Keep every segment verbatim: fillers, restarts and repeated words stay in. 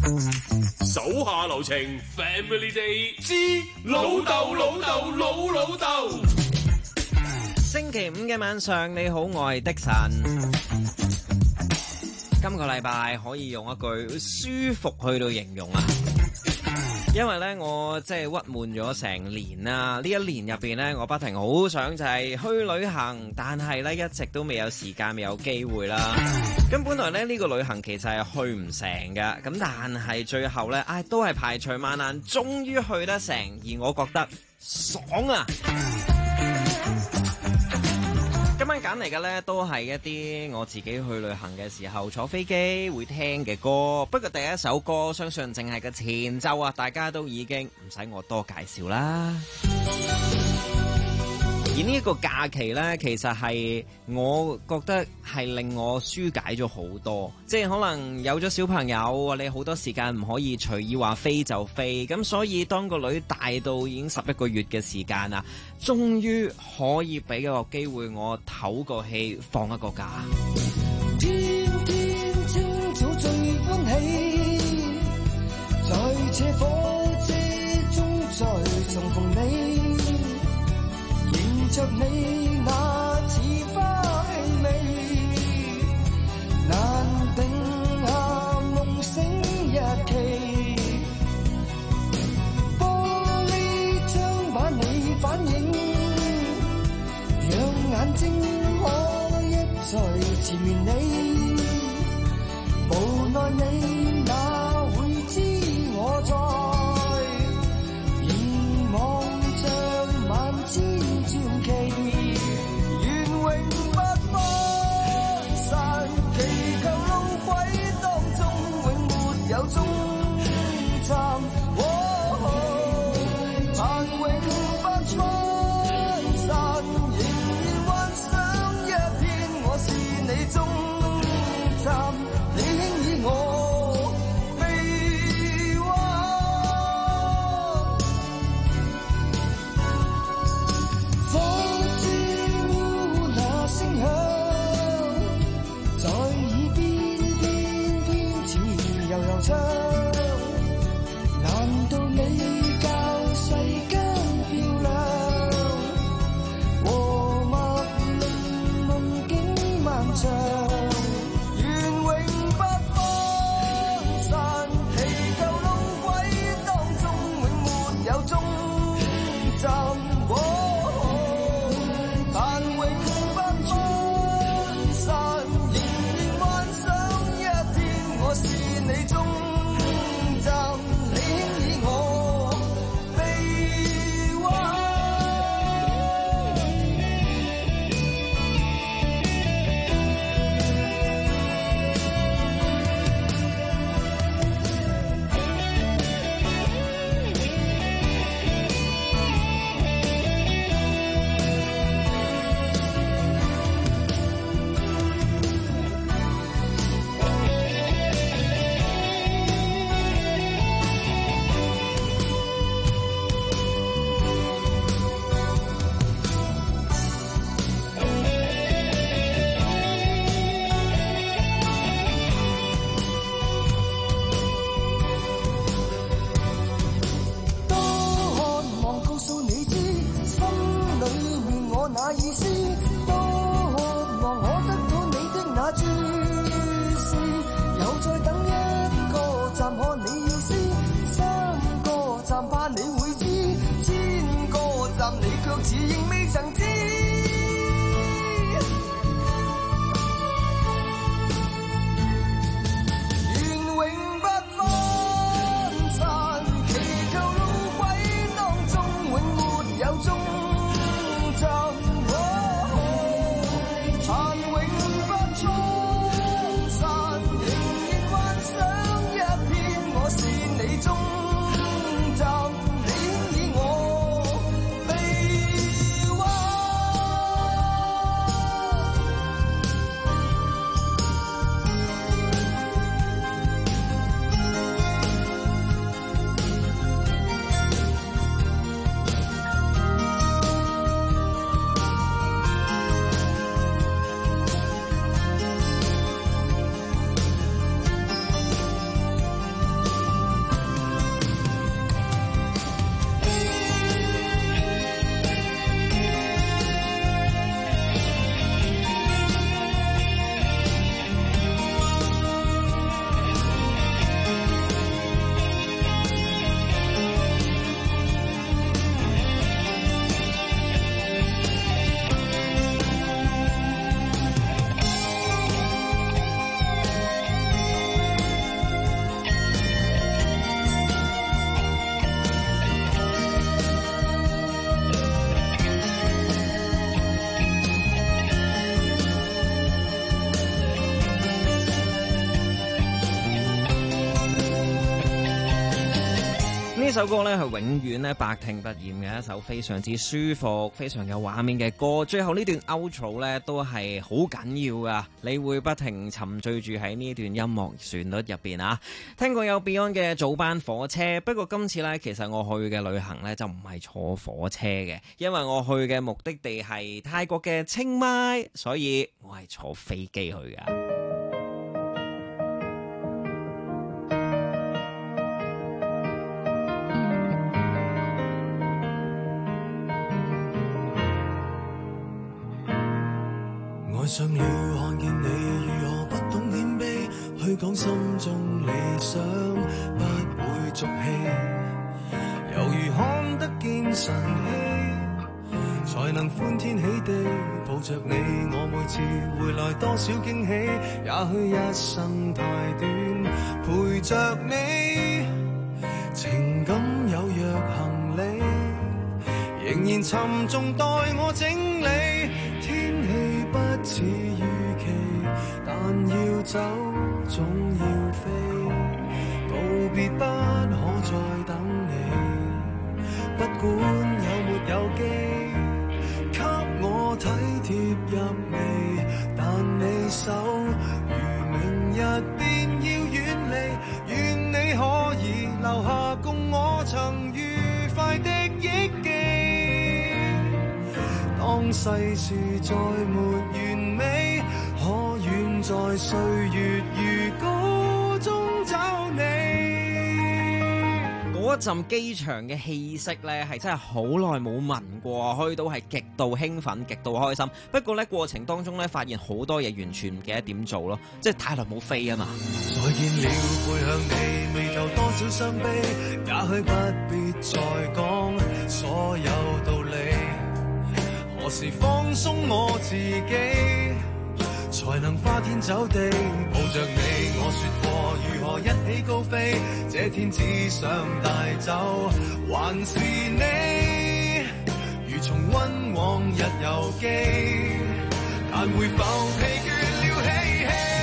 手下留情 ，Family Day 之老豆老豆老老豆。 星期五嘅晚上，你好，我係的神。今個禮拜可以用一句舒服去到形容啊，因為咧我即係鬱悶咗成年啦。呢一年入邊咧，我不停好想就係去旅行，但係咧一直都未有時間，未有機會啦。咁本來咧呢個旅行其實係去唔成㗎，咁但係最後咧，唉都係排除萬難，終於去得成，而我覺得爽啊！今晚揀嚟嘅呢都係一啲我自己去旅行嘅時候坐飛機會聽嘅歌，不過第一首歌相信淨係個前奏啊，大家都已經唔使我多介紹啦。而呢一個假期呢，其實係我覺得係令我紓解咗好多，即係可能有咗小朋友，你好多時間唔可以隨意話飛就飛，咁所以當個女大到已經十一個月嘅時間啊，終於可以俾一個機會我唞個氣，放一個假。 天天清早最歡喜，在這火車中再重逢你。着你那似花氣味，難定下夢醒日期。玻璃窗把你反映，讓眼睛可一再纏綿你。無奈你哪會知我在凝望着萬千朝期，願永不分散，祈求路軌當中永沒有終站。哦，盼永不分散，仍然幻想一天我是你終站，你輕以我臂彎。火珠那聲響在耳邊，偏偏似悠悠唱。難道你較世間漂亮？和默令夢境漫長，願永不分散，祈求路軌當中永沒有終站。但永不分散，仍然幻想一天我是你終站，你輕以我臂彎。多渴望告訴你知，心裏面我那意思，多渴望我得到你的那注視，又再等一個站看你要知，三個站怕你會知，千個站你卻似仍未曾知。願永不分散，祈求路軌當中永沒有終站。盼永不分散，仍然幻想一天我是你終站，你輕以我臂彎。 首歌呢係永遠咧百聽不厭嘅一首非常之舒服、非常有畫面嘅歌。最後呢段 outro 呢都係好緊要噶，你會不停沉醉住喺呢段音樂旋律入邊啊！聽過有 Beyond 嘅早班火車，不過今次呢，其實我去嘅旅行呢就唔係坐火車嘅，因為我去嘅目的地係泰國嘅清邁，所以我係坐飛機去噶。 愛上了看見你如何不懂謙卑，去講心中理想不會俗氣，猶如看得見晨曦，才能歡天喜地抱着你。我每次回來多少驚喜，也許一生太短，陪着你，情感有若行李，仍然沉重待我整理。天氣不似預期，但要走總要飛，告別不可再等你，不管有沒有機，給我體貼入微，但你手如明日便要遠離，願你可以留下共我曾愉快的憶記。當世事再沒完美，可遠在歲月如歌中找你。 嗰陣機場嘅氣息呢，係真係好耐冇聞過，去到係極度興奮、極度開心。不過呢，過程當中呢，發現好多嘢完全唔記得點做咯，即係太耐冇飛啊嘛。 再見了，背向你，眉頭多少傷悲，也許不必再講所有道理。何時放鬆我自己，才能花天酒地抱着你？我說過如何一起高飛，這天只想帶走還是你，如重溫往日遊記，但會否疲倦了嬉戲？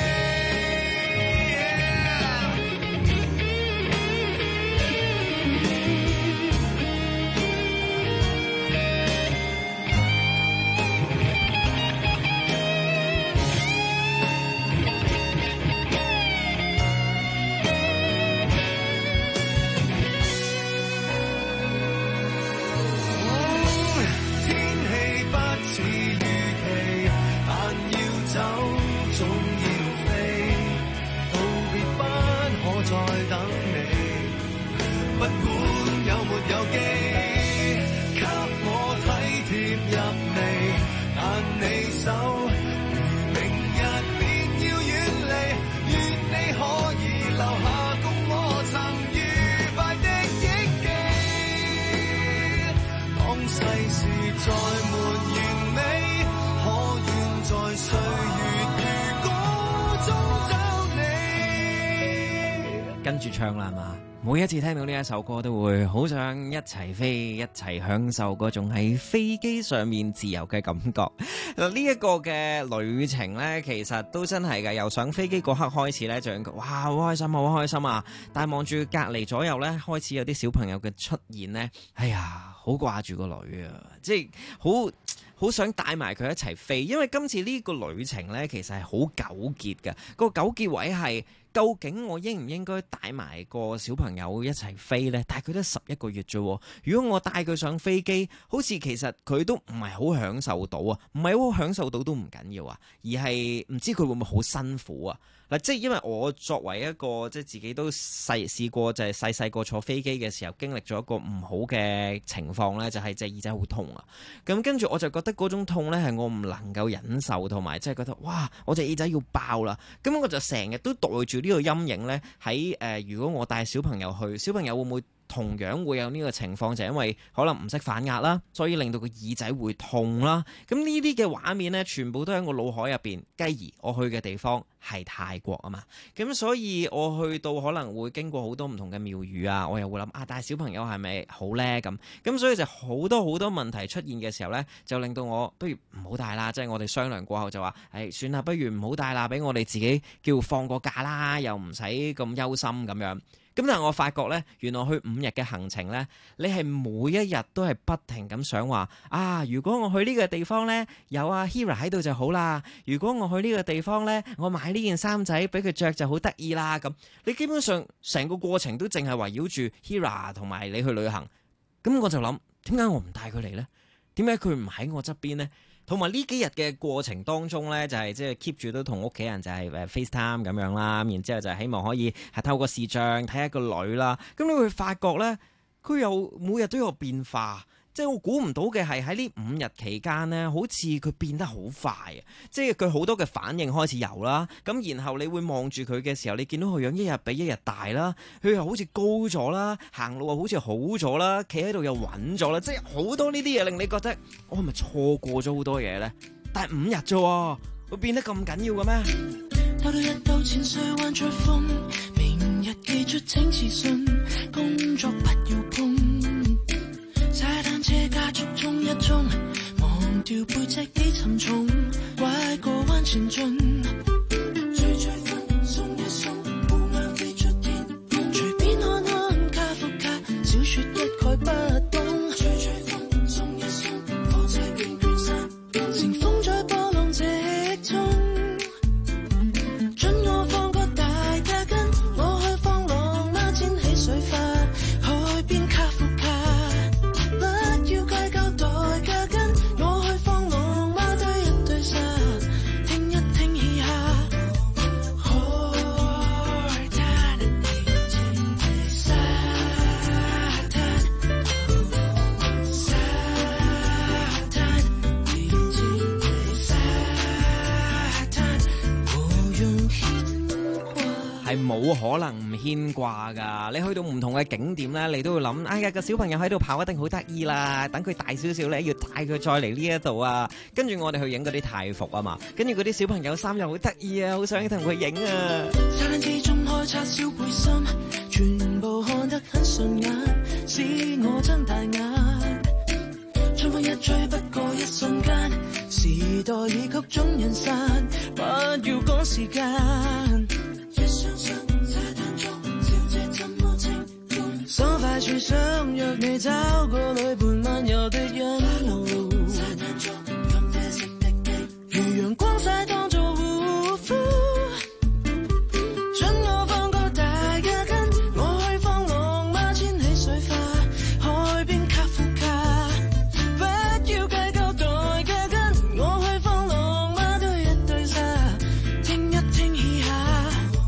跟住唱啦嘛，每一次聽到呢一首歌都會好想一齊飛，一齊享受嗰種喺飛機上面自由嘅感覺。嗱，呢一個嘅旅程呢，其實都真係嘅，由上飛機嗰刻開始呢，就哇好開心好開心啊！但係望住隔離左右呢，開始有啲小朋友嘅出現呢，哎呀，好掛住個女啊，即係好好想帶埋佢一齊飛，因為今次呢個旅程呢，其實係好糾結嘅，個糾結位係。究竟我應唔應該帶埋個小朋友一齊飛呢？但係佢都十一個月啫。如果我帶佢上飛機，好似其實佢都唔係好享受到啊，唔係好享受到都唔緊要啊，而係唔知佢會唔會好辛苦啊？嗱，即係因為我作為一個即係自己都細試過，就係細細個坐飛機嘅時候經歷咗一個唔好嘅情況呢，就係隻耳仔好痛啊。咁跟住我就覺得嗰種痛呢係我唔能夠忍受，同埋即係覺得哇，我隻耳仔要爆啦。咁我就成日都袋住呢個陰影呢。喺誒、呃，如果我帶小朋友去，小朋友會唔會同樣會有呢個情況？就係、因為可能唔識反壓啦，所以令到個耳仔會痛啦。咁呢啲嘅畫面呢，全部都喺我腦海入邊。繼而我去嘅地方係泰國啊嘛，咁所以我去到可能會經過好多唔同嘅廟宇啊，我又會諗啊，帶小朋友係咪好呢？咁咁所以就好多好多問題出現嘅時候呢，就令到我不如唔好帶啦。即係我哋商量過後就話，誒算啦，不如唔好帶啦，俾我哋自己叫放個假啦，又唔使咁憂心咁樣。 咁但係我發覺呢，原來去五日嘅行程呢，你係每一日都係不停咁想話啊，如果我去呢個地方呢，有阿 Hira 喺度就好啦。如果我去呢個地方呢，我買呢件衫仔俾佢着就好得意啦。咁你基本上成個過程都淨係圍繞住 Hira 同埋你去旅行。咁我就諗，點解我唔帶佢嚟呢？點解佢唔喺我側邊呢？同埋呢幾日嘅過程當中呢，就係即係 keep 住都同屋企人就係誒 FaceTime 咁樣啦，然之後就係希望可以係透過視像睇下個女啦。咁你會發覺呢，佢有每日都有變化。即係我估唔到嘅係喺呢五日期間呢，好似佢變得好快啊！即係佢好多嘅反應開始有啦，咁然後你會望住佢嘅時候，你見到佢樣一日比一日大啦，佢又好似高咗啦，行路又好似好咗啦，企喺度又穩咗啦，即係好多呢啲嘢令你覺得我係咪錯過咗好多嘢呢？但係五日啫，會變得咁緊要嘅咩？ 兜到一兜千歲還在風，明日記出請自信，工作不要碰。踩單車加速衝一衝，忘掉背脊幾沉重，拐個彎前進，吹吹風鬆一鬆，烏鴉飛出天空，隨便看看卡夫卡小說一概不懂，吹吹風鬆一鬆，火車捲捲山，乘風在波浪直衝，准我放個大架筋，我去放浪嗎？濺起水花，海邊卡夫卡。 係冇可能唔牽掛㗎。你去到唔同嘅景點呢，你都會諗，哎呀個小朋友喺度跑一定好得意啦。等佢大少少呢，要帶佢再嚟呢一度啊。跟住我哋去影嗰啲泰服啊嘛，跟住嗰啲小朋友衫又好得意啊，好想同佢影啊。 餐之中開叉燒背心，全部看得很順眼，使我睜大眼。春風一吹不過一瞬間，時代已曲終人散，不要趕時間。爽快處想約你找個旅伴漫遊的人路，如陽光曬當作護膚，准我放個大架筋，我去放浪嗎？濺起水花，海邊卡夫卡，不要計較代價跟，我去放浪嗎？對一對沙，聽一聽嘻哈。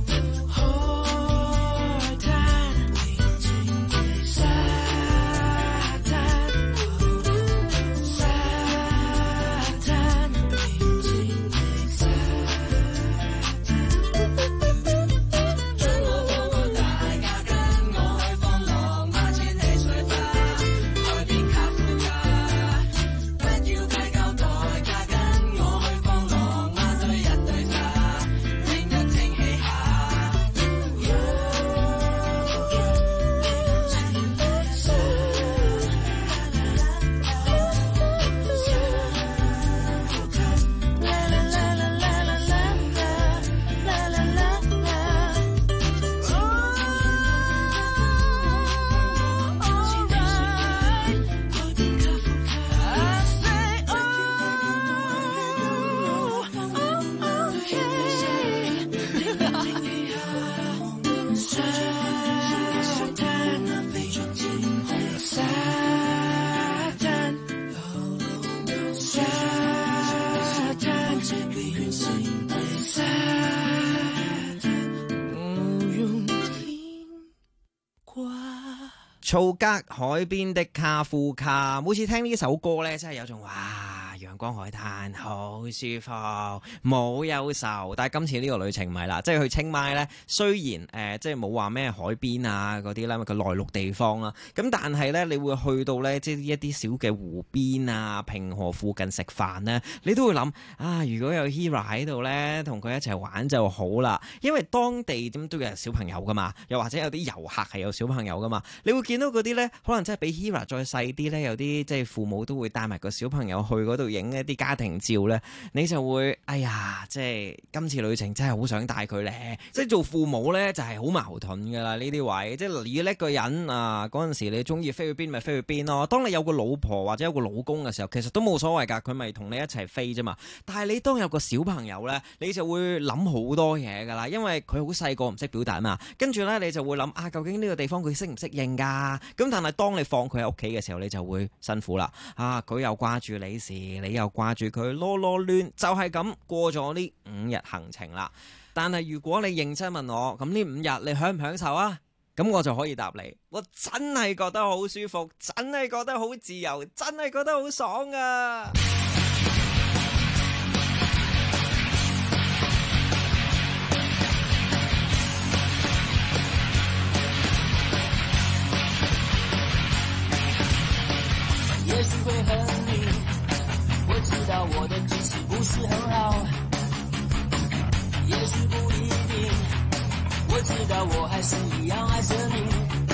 曹格海邊的卡夫卡，每次聽呢首歌呢，真係有種哇，陽光海灘好舒服，冇憂愁。但係今次呢個旅程唔係啦，即係去清邁呢，雖然誒、呃、即係冇話咩海邊啊嗰啲啦，個內陸地方啦，咁但係呢，你會去到呢，即係一啲小嘅湖邊啊、平河附近食飯呢，你都會諗啊，如果有 Hira 喺度呢，同佢一齊玩就好啦。因為當地點都有小朋友噶嘛，又或者有啲遊客係有小朋友噶嘛，你會見到嗰啲呢，可能真係比 Hira 再細啲呢，有啲即係父母都會帶埋個小朋友去嗰度影一啲家庭照咧，你就會哎呀，即係今次旅程真係好想帶佢咧。即係做父母咧就係好矛盾噶啦呢啲位，即係如果一個人啊嗰陣時你中意飛去邊咪飛去邊咯。當你有個老婆或者有個老公嘅時候，其實都冇所謂㗎，佢咪同你一齊飛啫嘛。但係你當有個小朋友咧，你就會諗好多嘢㗎啦，因為佢好細個唔識表達嘛。跟住咧你就會諗啊，究竟呢個地方佢適唔適應㗎？咁但係當你放佢喺屋企嘅時候，你就會辛苦啦。啊，佢又掛住你時，你又掛住佢，囉囉攣，就係咁過咗呢五日行程啦。但係如果你認真問我，咁呢五日你享唔享受啊？咁我就可以答你，我真係覺得好舒服，真係覺得好自由，真係覺得好爽啊！ 也許會很膩，我知道我的脾氣不是很好，也許不一定，我知道我還是一樣愛着你。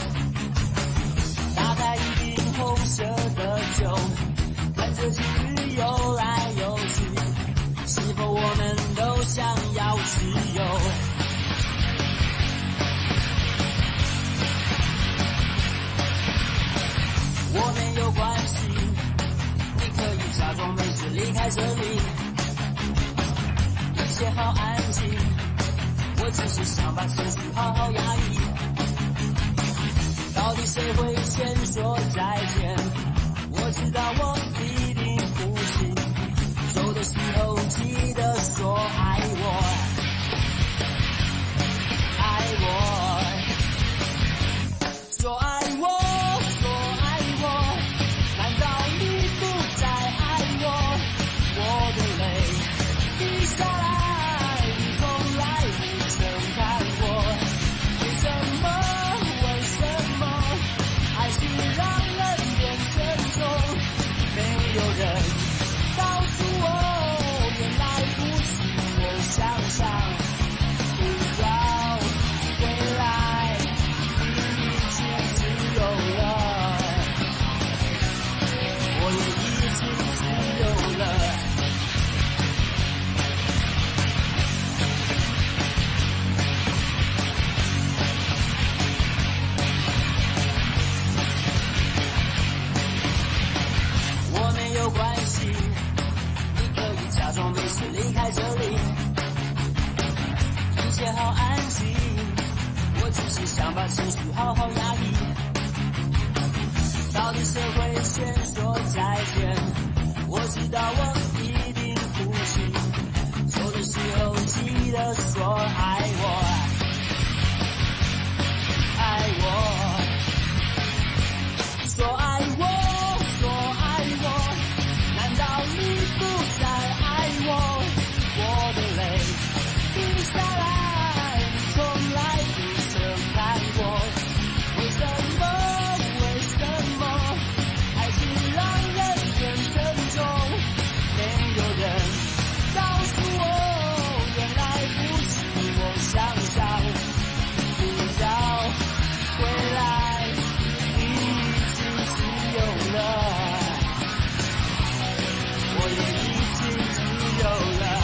打開一瓶紅色的酒，看着情侶游來游去，是否我們都想要自由？我沒有關係，你可以假裝沒事離開這裡，一切好安靜，我只是想把情緒好好壓抑。到底誰會先說再見？我知道我一定不行，走的時候記得說愛我，愛我，說愛我。離開這裡，一切好安靜，我只是想把情緒好好壓抑。到底誰會先說再見？我知道我一定不行，走的時候記得說愛我，愛我，說愛我，說愛我，難道你不再愛我？我的淚滴下來，你從來不曾看過，為什麼？為什麼？愛情讓人變沉重，沒有人告訴我，原來不是我想象，不要回來，你已經自由了，我也已經自由了。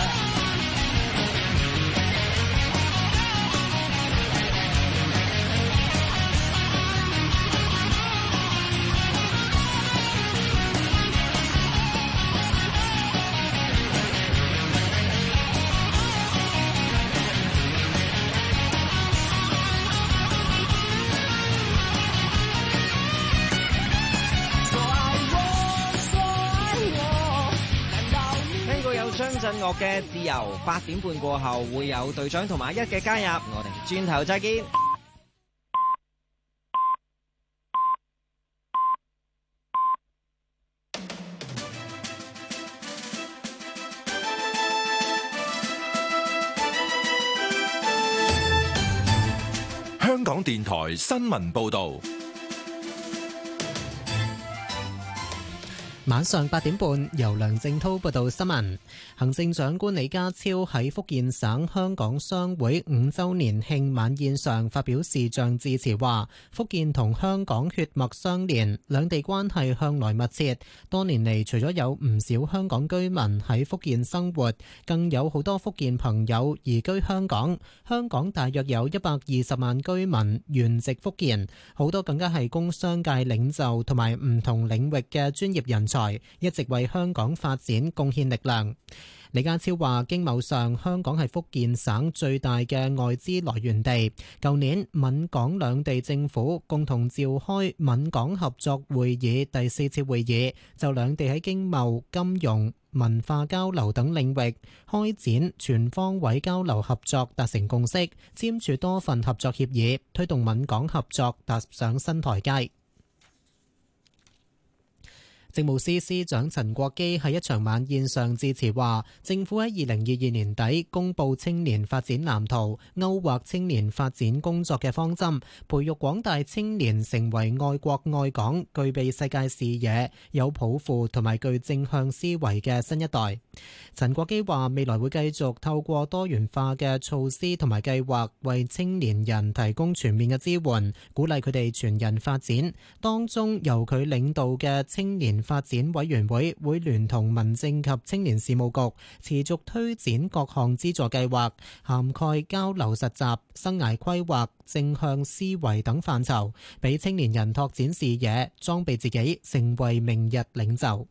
張震岳嘅自由，八點半過後會有隊長同埋阿一嘅加入，我哋轉頭再見。 香港電台新聞報道。 晚上八點半，由梁正滔報道新聞。行政長官李家超喺福建省香港商會五週年慶晚宴上發表視像致辭，話福建同香港血脈相連，兩地關係向來密切。多年嚟，除咗有唔少香港居民喺福建生活，更有好多福建朋友移居香港。香港大約有一百二十萬居民原籍福建，好多更加係工商界領袖同埋唔同領域嘅專業人才。一直為香港發展貢獻力量。李家超話，經貿上，香港係福建省最大嘅外資來源地。舊年閩港兩地政府共同召開閩港合作會議第四次會議，就兩地喺經貿、金融、文化交流等領域開展全方位交流合作達成共識，簽署多份合作協議，推動閩港合作踏上新台階。政務司司長陳國基喺一場晚宴上致辭話，政府喺二零二二年底公布青年發展藍圖，勾畫青年發展工作嘅方針，培育廣大青年成為愛國愛港、具備世界視野、有抱負同埋具正向思維嘅新一代。陳國基話，未來會繼續透過多元化嘅措施同埋計劃，為青年人提供全面嘅支援，鼓勵佢哋全人發展。當中由佢領導嘅青年發展委員會會聯同民政及青年事務局持續推展各項資助計劃，涵蓋交流實習、生涯規劃、正向思維等範疇，俾青年人拓展視野，裝備自己成為明日領袖。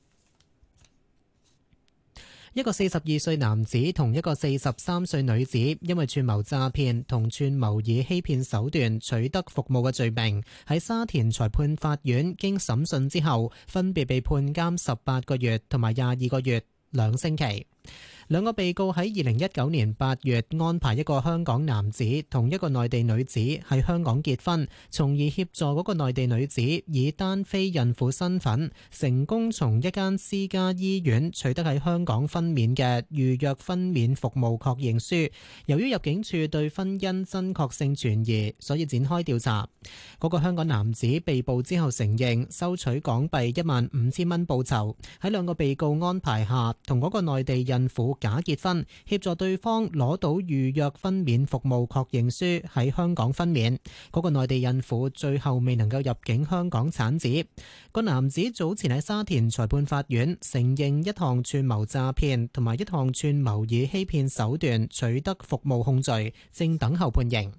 一個四十二歲男子同一個四十三歲女子，因為串謀詐騙同串謀以欺騙手段取得服務嘅罪名，喺沙田裁判法院經審訊之後，分別被判監十八個月同埋廿二個月兩星期。兩個被告喺二零一九年八月安排一個香港男子同一個內地女子喺香港結婚，從而協助嗰個內地女子以單非孕婦身份成功從一間私家醫院取得喺香港分娩嘅預約分娩服務確認書。由於入境處對婚姻真確性存疑，所以展開調查。嗰個香港男子被捕之後承認收取港幣一萬五千蚊報酬，喺兩個被告安排下，同嗰個內地孕婦假結婚，協助對方攞到預約分娩服務確認書喺香港分娩。嗰個內地孕婦最後未能夠入境香港產子。個男子早前喺沙田裁判法院承認一項串謀詐騙同埋一項串謀以欺騙手段取得服務控罪，正等候判刑。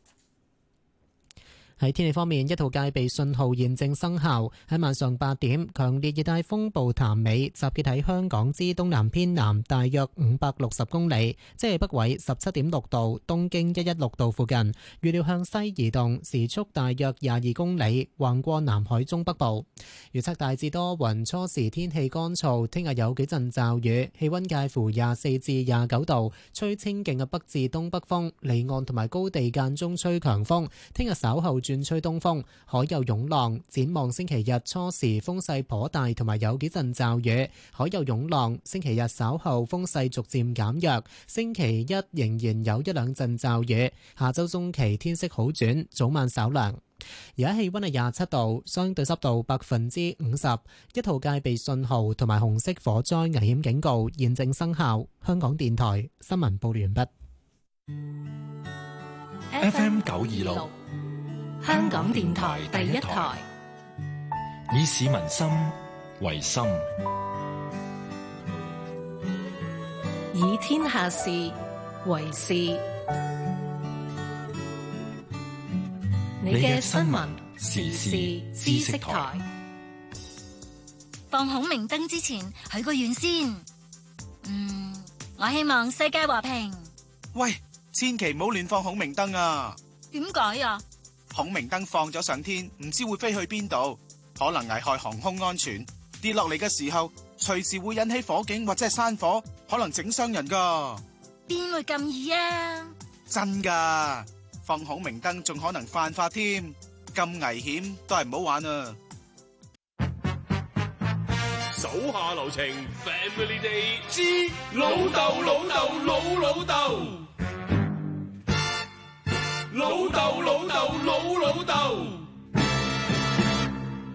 喺天氣方面，一號戒備信號現正生效。喺晚上八點，強烈熱帶風暴譚美集結喺香港之東南偏南大約五百六十公里，即係北緯十七點六度、東經一一六度附近。預料向西移動，時速大約廿二公里，橫過南海中北部。預測大致多雲，初時天氣乾燥，聽日有幾陣驟雨，氣溫介乎廿四至廿九度，吹清勁嘅北至東北風，離岸同埋高地間中吹強風。聽日稍後轉吹東風，海有湧浪。展望星期日初時風勢頗大，同埋有幾陣驟雨，海有湧浪。星期日稍後風勢逐漸減弱，星期一仍然有一兩陣驟雨。下周中期天色好轉，早晚稍涼。而家氣溫係廿七度，相對濕度百分之五十，一號戒備信號同埋紅色火災危險警告現正生效。香港電台新聞報完畢。 F M 九二六。 香港電台第一台， 以市民心為心， 以天下事為事。你嘅新聞時事知識台。 放孔明燈之前許個願先。嗯，我希望世界和平。 喂，千祈唔好亂放孔明燈啊！ 點解啊？ 孔明燈放咗上天，唔知會飛去邊度，可能危害航空安全。跌落嚟嘅時候，隨時會引起火警或者係山火，可能整傷人噶。 邊會咁易啊？ 真噶，放孔明燈仲可能犯法添，咁危險都係唔好玩啊！ 手下留情 ，Family Day 之老豆老豆老老豆。老豆老豆老老豆，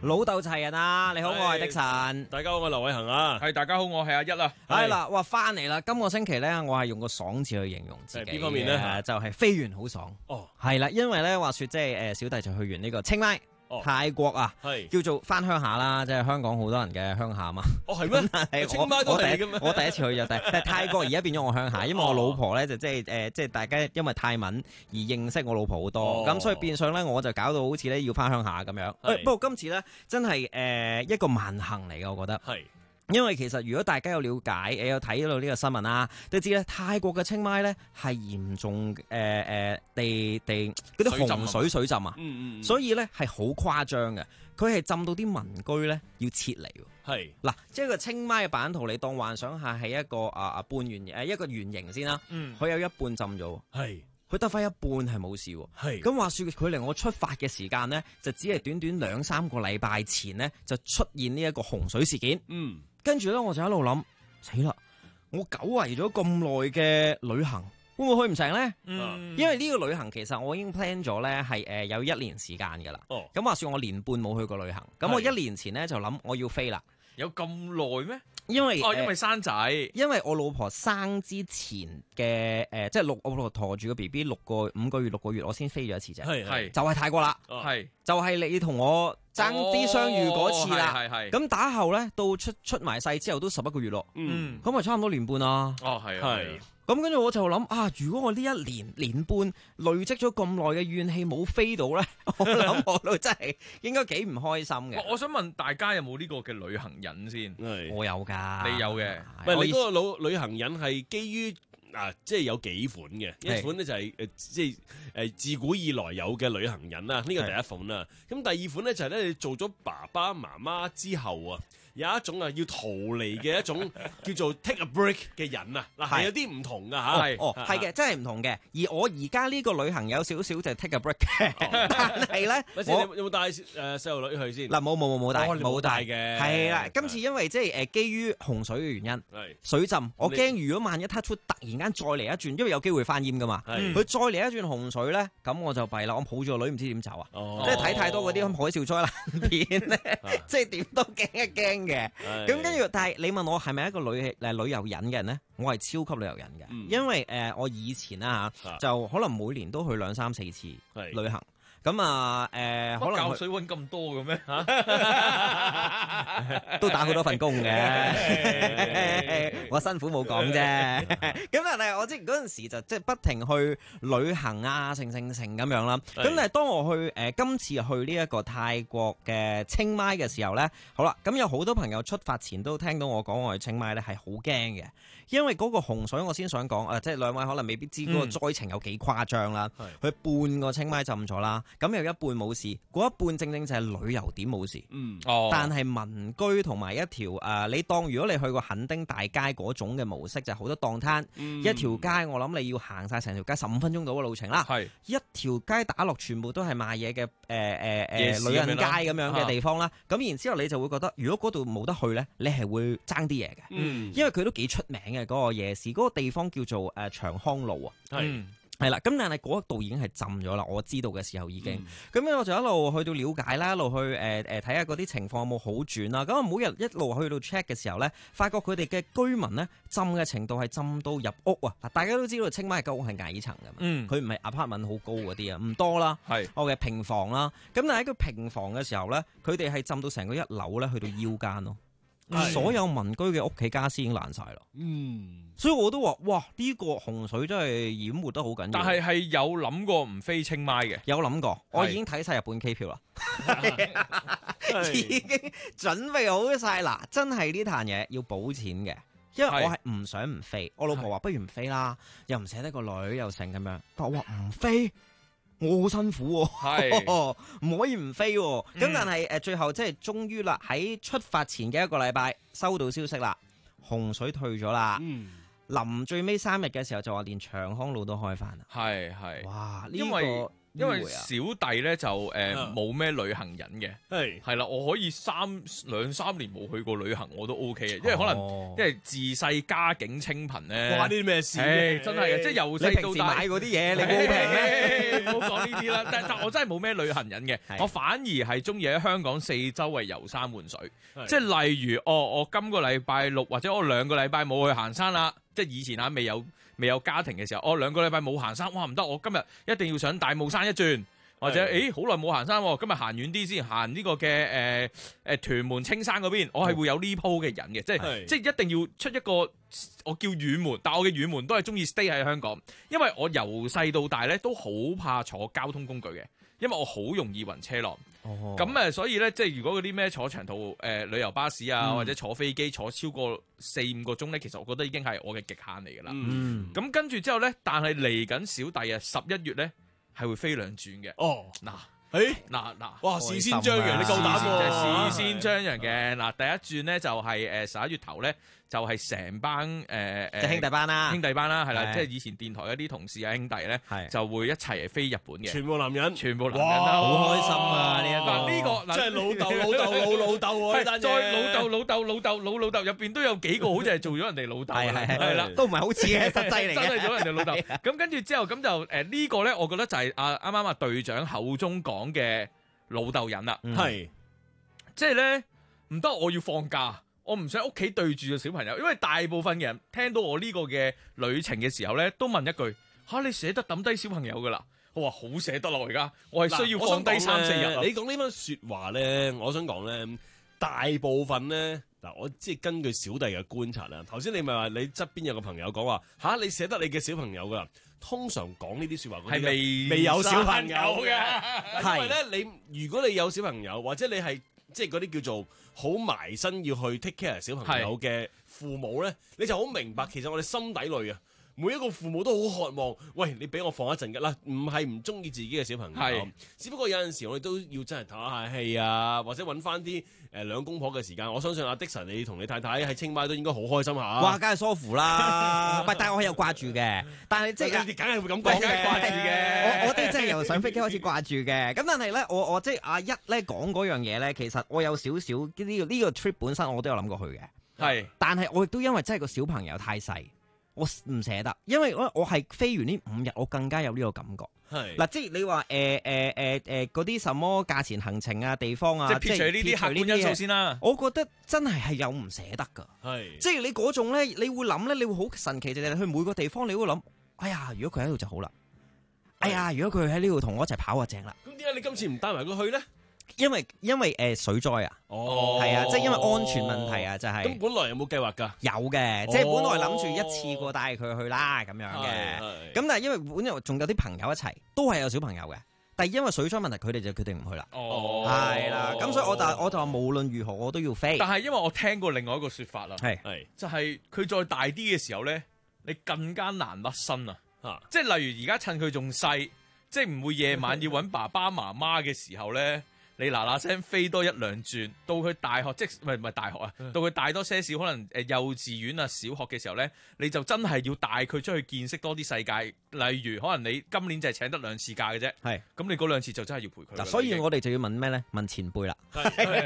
老豆齊人啊！你好，我係的神。 大家好，我係劉偉恒啊。 係大家好，我係阿一啊。 係啦，哇，翻嚟啦！今個星期咧，我係用個爽字去形容自己。 邊方面咧？ 就係飛完好爽。哦，係啦，因為咧話說即係誒小弟就去完呢個清邁。哦、泰國啊，係叫做翻鄉下啦，即係香港好多人嘅鄉下嘛。哦，係咩？清邁都係嘅咩？我第一次去就第，但係泰國而家變咗我鄉下，因為我老婆咧就即係誒，即係大家因為泰文而認識我老婆好多，咁、哦、所以變相咧我就搞到好似咧要翻鄉下咁樣。誒，不過今次咧真係誒、呃、一個萬幸嚟嘅，我覺得係。因為其實如果大家有了解，誒有睇到呢個新聞啦，都知咧泰國嘅清邁咧係嚴重誒誒、呃、地地嗰啲洪水水浸啊，嗯嗯，所以咧係好誇張嘅，佢係浸到啲民居咧要撤離。係嗱，即係個清邁嘅版圖，你當幻想下係一個啊啊半圓誒一個圓形先啦，嗯，佢有一半浸咗，係。佢得翻一半係冇事喎，係咁話說佢離我出發嘅時間呢，就只係短短兩三個禮拜前呢，就出現呢一個洪水事件，嗯，跟住咧我就喺度諗，死啦！我久違咗咁耐嘅旅行，會唔會去唔成呢？嗯，因為呢個旅行其實我已經 plan 咗咧，係誒有一年時間噶啦，哦，咁話說我年半冇去過旅行，咁我一年前呢，就諗我要飛啦， 有咁耐咩？ 因為哦，因為生仔、呃， 因為我老婆生之前嘅誒、呃，即係六我老婆陀住個 B B 六個五個月六個月，我先飛咗一次啫，係係就係泰國啦，係、哦、就係你同我爭啲相遇嗰次啦，係係咁打後咧到出出埋世之後都十一個月咯，嗯，咁咪差唔多年半啦，哦係係。咁跟住我就諗啊，如果我呢一年年半累積咗咁耐嘅怨氣冇飛到咧，我諗我都真係應該幾唔開心嘅。 我想問大家有冇呢個嘅旅行癮先？ 我有噶， 你有嘅。 唔係你嗰個老旅行癮係基於啊，即係有幾款嘅。一款咧就係誒，即係誒自古以來有嘅旅行癮啦，呢個第一款啦。咁第二款咧就係咧，你做咗爸爸媽媽之後啊。有一種啊要逃離嘅一種叫做 take a break 嘅人啊，嗱係有啲唔同噶嚇， 哦係嘅，真係唔同嘅。而我而家呢個旅行有少少就係 take a break 嘅，但係咧， 我有冇帶誒細路女去先？ 嗱冇冇冇冇帶， 冇帶嘅。 係啦，今次因為即係誒基於洪水嘅原因，水浸，我驚如果萬一 touch 突然間再嚟一轉，因為有機會翻淹噶嘛，佢再嚟一轉洪水咧，咁我就弊啦，我抱住個女唔知點走啊，即係睇太多嗰啲海嘯災難片咧，即係點都驚一驚。嘅，咁跟住，但係你問我係咪一個旅誒旅遊癮嘅人咧？我係超級旅遊癮嘅，嗯、因為誒、呃、我以前啦嚇，啊、就可能每年都去兩三四次旅行。咁啊，誒，可能教水溫咁多嘅咩？ 都打好多份工嘅，我辛苦冇講啫。咁但係我即係嗰陣時就即係不停去旅行啊，成成成咁樣啦。咁但係當我去誒今次去呢一個泰國嘅清邁嘅時候咧，好啦，咁有好多朋友出發前都聽到我講我去清邁咧係好驚嘅，因為嗰個洪水我先想講誒，即係兩位可能未必知嗰個災情有幾誇張啦。佢半個清邁浸咗啦。咁有一半冇事，嗰一半正正就係旅遊點冇事。嗯，哦，但係民居同埋一條誒、呃，你當如果你去過墾丁大街嗰種嘅模式，就係、是、好多檔攤，嗯、一條街我諗你要行晒成條街十五分鐘到嘅路程啦。係是一條街打落全部都係賣嘢嘅誒誒誒女人街咁樣嘅地方啦。咁、啊、然之後你就會覺得，如果嗰度冇得去咧，你係會爭啲嘢嘅。嗯，因為佢都幾出名嘅嗰、那個夜市，嗰、那個地方叫做誒、呃、長康路啊。係是。係啦，咁但係嗰度已經係浸咗啦，我知道嘅時候已經，咁樣、嗯、我就一路去到了解啦，一路去誒誒睇下嗰啲情況有冇好轉啦。咁我每日一路去到 check 嘅時候咧，發覺佢哋嘅居民咧浸嘅程度係浸到入屋啊！嗱，大家都知道清邁嘅屋係矮層噶嘛，佢唔係 apartment 好高嗰啲啊，唔多啦，係我嘅平房啦。咁但係喺個平房嘅時候咧，佢哋係浸到成個一樓咧去到腰間咯。所有民居嘅屋企家私已經爛晒啦，嗯，所以我都話，哇，呢、這個洪水真係淹沒得好緊要。 但係係有諗過唔飛清邁嘅， 有諗過，我已經睇晒日本機票啦，已經準備好晒啦，真係呢壇嘢要補錢嘅，因為我係唔想唔飛，我老婆話不如唔飛啦，又唔捨得個女又成咁樣，但我話唔飛。我好辛苦喎，係唔可以唔飛喎。咁但係誒，最後即係終於啦，喺出發前嘅一個禮拜收到消息啦，洪水退咗啦。嗯，臨最尾三日嘅時候就話連長康路都開翻啦。係係，哇！呢個因為小弟咧就誒冇咩旅行癮嘅， 係係啦，我可以三兩三年冇去過旅行我都 O K 嘅，因為可能、 哦、 因為自細家境清貧咧， 哇！呢啲咩事？ 真係嘅，即係由細到大買嗰啲嘢，你冇平咩？ 唔好講呢啲啦。但但我真係冇咩旅行癮嘅，我反而係中意喺香港四周圍遊山玩水。即係例如，哦，我今個禮拜六或者我兩個禮拜冇去行山啦。即係以前啊，未有未有家庭嘅時候，我、哦、兩個禮拜冇行山，哇唔得！我今日一定要上大帽山一轉，或者誒好耐冇行山，今日行遠啲先，行呢個嘅誒誒屯門青山嗰邊，我係會有呢鋪嘅人嘅，即係即係一定要出一個我叫遠門，但我嘅遠門都係中意 stay 喺香港，因為我由細到大咧都好怕坐交通工具嘅，因為我好容易暈車浪。咁誒、哦，所以咧，即係如果嗰啲咩坐長途誒、呃、旅遊巴士啊，嗯、或者坐飛機坐超過四五個鐘咧，其實我覺得已經係我嘅極限嚟㗎啦。咁、嗯、跟住之後咧，但係嚟緊小弟啊，十一月咧係會飛兩轉嘅。哦，嗱。誒，嗱嗱，哇！事先張揚，你夠膽喎！事先張揚嘅嗱，第一轉咧就係誒十一月頭咧，就係成班誒誒， 即係兄弟班啦， 兄弟班啦，係啦，即係以前電台嗰啲同事啊兄弟咧，就會一齊飛日本嘅， 全部男人， 全部男人啦， 好開心啊！呢一個嗱呢個即係老豆老豆老老豆喎， 係再老豆老豆老豆老老豆入邊都有幾個好似係做咗人哋老豆， 係係係啦， 都唔係好似嘅實際嚟嘅， 真係做咗人哋老豆。咁跟住之後咁就誒呢個咧，我覺得就係阿啱啱阿隊長口中講嘅老豆癮啦，係、嗯，即係咧唔得，我要放假，我唔想屋企對住個小朋友，因為大部分嘅人聽到我呢個嘅旅程嘅時候咧，都問一句：吓、啊、你捨得抌低小朋友噶啦？我話好捨得啦，而家我係需要放低三四日。 你講呢番說話咧，我想講咧，大部分咧嗱，我即係根據小弟嘅觀察啦。頭先你咪話你側邊有個朋友講話吓，你捨得你嘅小朋友噶啦？通常講呢啲說話嗰啲係未未有小朋友嘅，因為咧你如果你有小朋友，或者你係即係嗰啲叫做好埋身要去 take care 小朋友嘅父母咧，你就好明白，其實我哋心底裏啊，每一個父母都好渴望，喂，你俾我放一陣㗎啦，唔係唔中意自己嘅小朋友，只不過有陣時我哋都要真係唞下氣啊，或者揾翻啲誒兩公婆嘅時間。我相信阿 Dixon 你同你太太喺清邁都應該好開心下。 哇，梗係疏乎啦，唔係，但係我係有掛住嘅，但係即係你梗係會咁講嘅，掛住嘅。 我我哋真係由上飛機開始掛住嘅，咁但係咧，我我即係阿一咧講嗰樣嘢咧，其實我有少少呢個呢個 trip 本身我都有諗過去嘅，係，但係我亦都因為真係個小朋友太細。我唔捨得，因為我我係飛完呢五日，我更加有呢個感覺。係嗱，即係你話誒誒誒誒嗰啲什麼價錢、行程啊、地方啊， 即係撇除呢啲客觀因素先啦。 我覺得真係係有唔捨得㗎。係，即係你嗰種咧，你會諗咧，你會好神奇就係去每個地方，你會諗，哎呀，如果佢喺度就好啦。哎呀，如果佢喺呢度同我一齊跑就正啦。 咁點解你今次唔帶埋佢去咧？ 因為因為誒、呃、水災啊，哦，係啊，即係因為安全問題啊，就係、是。 咁本來有冇計劃㗎？ 有嘅，哦、即係本來諗住一次過帶佢去啦咁樣嘅。咁但係因為本來仲有啲朋友一齊，都係有小朋友嘅。但係因為水災問題，佢哋就決定唔去啦。哦，係啦。咁所以我就我就話無論如何我都要飛。 但係因為我聽過另外一個説法啦， 係係就係佢再大啲嘅時候咧，你更加難甩身啊！嚇，即係例如而家趁佢仲細，即係唔會夜晚要揾爸爸媽媽嘅時候咧。你嗱嗱聲飛多一兩轉，到佢大學即係唔係唔係大學啊？到佢大多些少，可能誒幼稚園啊、小學嘅時候咧，你就真係要帶佢出去見識多啲世界。例如，可能你今年就係請得兩次假嘅啫，係咁你嗰兩次就真係要陪佢。嗱， 所以我哋就要問咩咧？問前輩啦。 係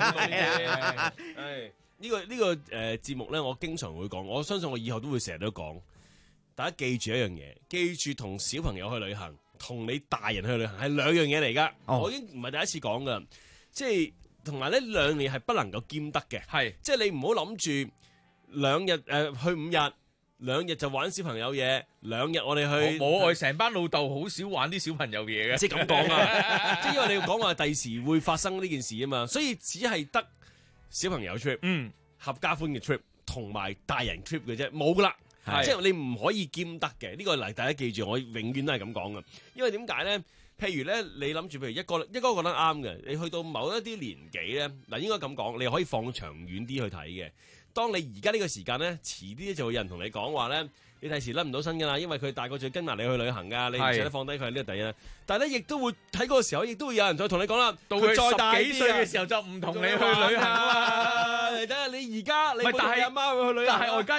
呢個呢個誒節目咧，我經常會講，我相信我以後都會成日都講。大家記住一樣嘢，記住同小朋友去旅行。同你大人去旅行係兩樣嘢嚟噶，哦、我已經唔係第一次講噶，即係同埋呢兩年係不能夠兼得嘅，係即係你唔好諗住兩日誒、呃、去五日，兩日就玩小朋友嘢，兩日我哋去冇，我哋成班老豆好少玩啲小朋友嘢嘅， 即係咁講啊，即係因為你要講話第時會發生呢件事啊嘛，所以只係得小朋友 trip，嗯，合家歡嘅 trip 同埋大人 trip 嘅啫，冇噶啦。即係你唔可以兼得嘅，呢個嚟大家記住，我永遠都係咁講嘅。因為點解咧？譬如咧，你諗住譬如一個一個覺得啱嘅，你去到某一啲年紀咧，嗱應該咁講，你可以放長遠啲去睇嘅。當你而家呢個時間咧，遲啲就會有人同你講話咧，你第時甩唔到身㗎啦，因為佢大個就要跟埋你去旅行㗎，你唔捨得放低佢係呢個第一。但係咧，亦都會喺嗰個時候，亦都會有人再同你講啦， 到佢再大幾歲嘅時候就唔同你去旅行啦。 嚟睇下你而家你帶阿媽去旅行， 但係我而家要。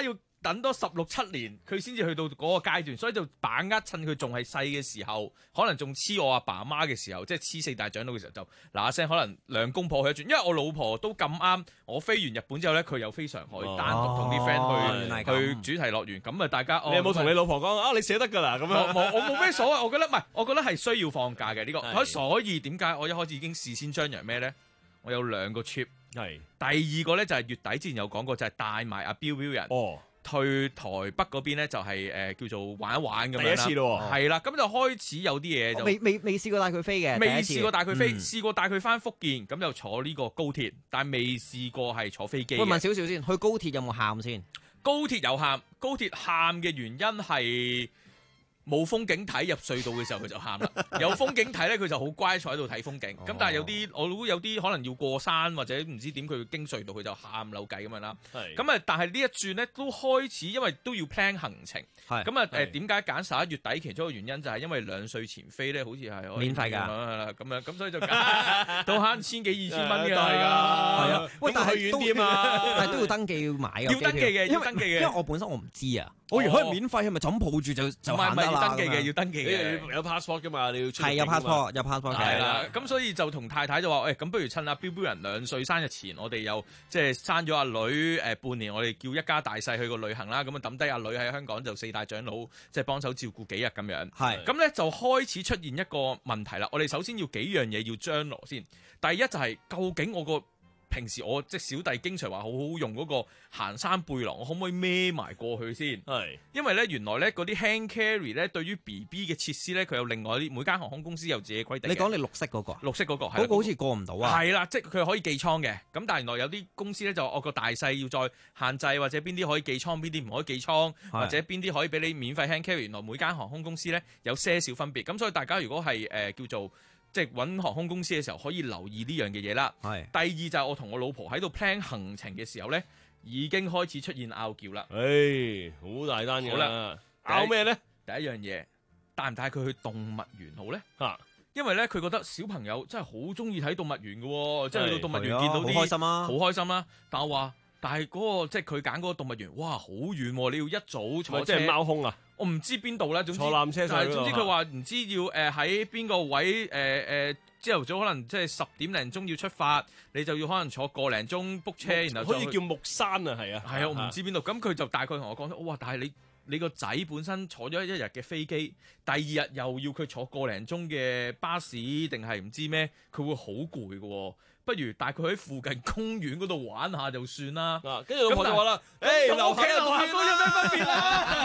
等多十六七年，佢先至去到嗰個階段，所以就把握趁佢仲係細嘅時候，可能仲黐我阿爸阿媽嘅時候，即係黐四大長老嘅時候，就嗱嗱聲可能兩公婆去一轉，因為我老婆都咁啱，我飛完日本之後咧，佢又飛上海， 哦、 單獨同啲 friend 去、 哦、 去主題樂園，咁啊大家， 你有冇同你老婆講啊？你捨得㗎啦，咁樣我我冇咩所謂，我覺得唔係，我覺得係需要放假嘅呢、呢個， 是所以點解我一開始已經事先張揚咩咧？我有兩個 trip， 係第二個咧就係月底之前有講過，就係、是、帶埋阿 Bill Bill 人。 哦。 去台北嗰邊咧就係、是、誒、呃、叫做玩一玩咁樣啦， 第一次咯喎， 係啦，咁就開始有啲嘢就未未未試過帶佢飛嘅， 未試過帶佢飛， 嗯、 試過帶佢翻福建，咁就坐呢個高鐵，但係未試過係坐飛機。 喂，問少少先，去高鐵有冇喊先？ 高鐵有喊，高鐵喊嘅原因係冇風景睇，入隧道嘅時候佢就喊啦，有風景睇咧佢就好乖坐喺度睇風景。咁、哦、但係有啲我估有啲可能要過山或者唔知點佢經隧道佢就喊扭計咁樣啦。咁啊，但係呢一轉咧都開始，因為都要 plan 行程。咁啊誒點解揀十一月底？其中一個原因就係因為兩歲前飛咧，好似係免費㗎。 咁樣咁所以就揀都慳千幾二千蚊㗎。係㗎。係啊。 喂，但係去遠啲啊， 但係都要登記要買㗎。 要登記嘅，要登記嘅。 因為我本身我唔知啊。我以為可以免費，係咪就咁抱住就就行得啦？ 要登記嘅，要登記嘅， 有 passport 㗎嘛？你要出係有 passport，有 passport 係啦。咁所以就同太太就話：誒，咁不如趁阿 Bill Bill 人兩歲生日前，我哋又即係生咗阿女誒半年，我哋叫一家大細去個旅行啦。咁啊抌低阿女喺香港就四大長老即係幫手照顧幾日咁樣。係咁咧就開始出現一個問題啦。我哋首先要幾樣嘢要張羅先。第一就係究竟我個平時我即係小弟經常話好好用嗰個行山背囊，我可唔可以孭埋過去先？係，因為咧原來咧嗰啲 hand carry 咧對於 B B 嘅設施咧，佢有另外啲每間航空公司有自己規定。 你講你綠色嗰個？ 綠色嗰個， 嗰個好似過唔到啊。 係啦，即係佢可以寄倉嘅。咁但係原來有啲公司咧就我個大細要再限制，或者邊啲可以寄倉，邊啲唔可以寄倉，或者邊啲可以俾你免費 hand carry。原來每間航空公司咧有些少分別。咁所以大家如果係誒、呃、叫做即係揾航空公司嘅時候，可以留意呢樣嘅嘢啦。係。第二就係我同我老婆喺度 plan 行程嘅時候咧，已經開始出現拗撬啦。 誒，好大單嘅啦。拗咩咧？ 第一樣嘢，帶唔帶佢去動物園好咧？嚇，因為咧佢覺得小朋友真係好中意睇動物園嘅喎，即係去到動物園見到啲好開心啊， 好開心啦。但我話，但係嗰個即係佢揀嗰個動物園，哇，好遠喎！你要一早坐車。 即係貓空啊！ 我唔知邊度啦，總之坐纜車上去。 總之佢話唔知要誒喺邊個位誒誒，朝頭早可能即係十點零鐘要出發，你就要可能坐個零鐘 book 車，然後好似叫木山啊，係啊， 係啊，我唔知邊度。咁佢就大概同我講，哇！但係你你個仔本身坐咗一日嘅飛機，第二日又要佢坐個零鐘嘅巴士，定係唔知咩，佢會好攰㗎喎。不如帶佢喺附近公園嗰度玩下就算啦。 跟住老婆就話啦：誒，樓下樓下公園有咩分別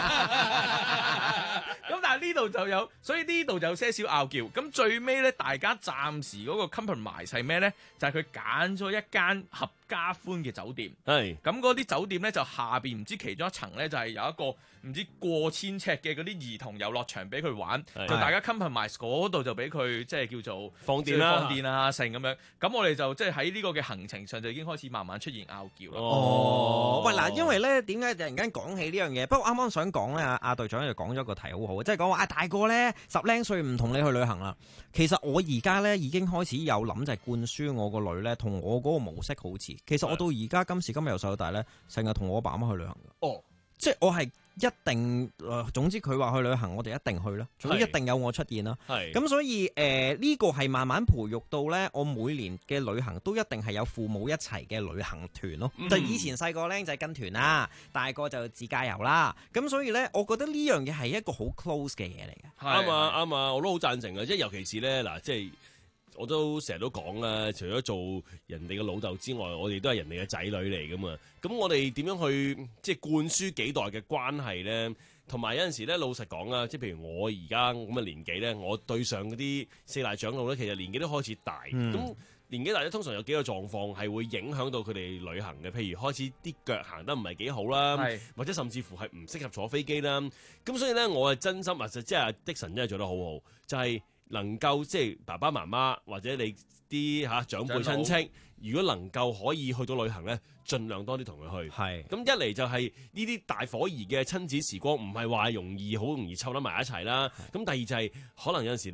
啊？咁但係呢度就有，所以呢度就有些少拗撬。咁最尾咧，大家暫時嗰個 compromise 係咩咧？就係佢揀咗一間合家歡嘅酒店。係。咁嗰啲酒店咧，就下邊唔知其中一層咧，就係有一個唔知過千尺嘅嗰啲兒童遊樂場俾佢玩。就大家 compromise 嗰度就俾佢即係叫做放電啦、 放電啊、剩咁樣。咁我哋就即係喺呢個嘅行程上就已經開始慢慢出現拗撬啦。 哦，喂嗱，因為咧點解突然間講起呢樣嘢？不過啱啱想講咧，阿阿隊長就講咗個題好好，即係講話啊大個咧十零歲唔同你去旅行啦。其實我而家咧已經開始有諗就係灌輸我個女咧，同我嗰個模式好似。其實我到而家今時今日由細到大咧，成日同我阿爸阿媽去旅行嘅。哦，即係我係。一定誒、呃，總之佢話去旅行，我哋一定去啦。總之一定有我出現啦。係咁，所以誒呢、呃呢個係慢慢培育到咧，我每年嘅旅行都一定係有父母一齊嘅旅行團咯。嗯、就以前細個僆仔跟團啦，大個就自駕遊啦。咁所以咧，我覺得呢樣嘢係一個好 close 嘅嘢嚟嘅。 啱啊，啱啊，我都好贊成啊！即係尤其是咧，嗱，即係。我都成日都講啦，除咗做人哋嘅老豆之外，我哋都係人哋嘅仔女嚟噶嘛。咁我哋點樣去即係灌輸幾代嘅關係咧？同埋有陣時咧，老實講啊，即係譬如我而家咁嘅年紀咧，我對上嗰啲四大長老咧，其實年紀都開始大。咁、嗯、年紀大咧，通常有幾個狀況係會影響到佢哋旅行嘅。譬如開始啲腳行得唔係幾好啦，或者甚至乎係唔適合坐飛機啦。咁所以咧，我係真心啊，即係的神真係做得好好，就係、是。能夠即係爸爸媽媽或者你啲嚇長輩親戚，如果能夠可以去到旅行咧，盡量多啲同佢去。係咁一嚟就係呢啲大伙兒嘅親子時光，唔係話容易好容易湊得埋一齊啦。咁第二就係、是、可能有陣時你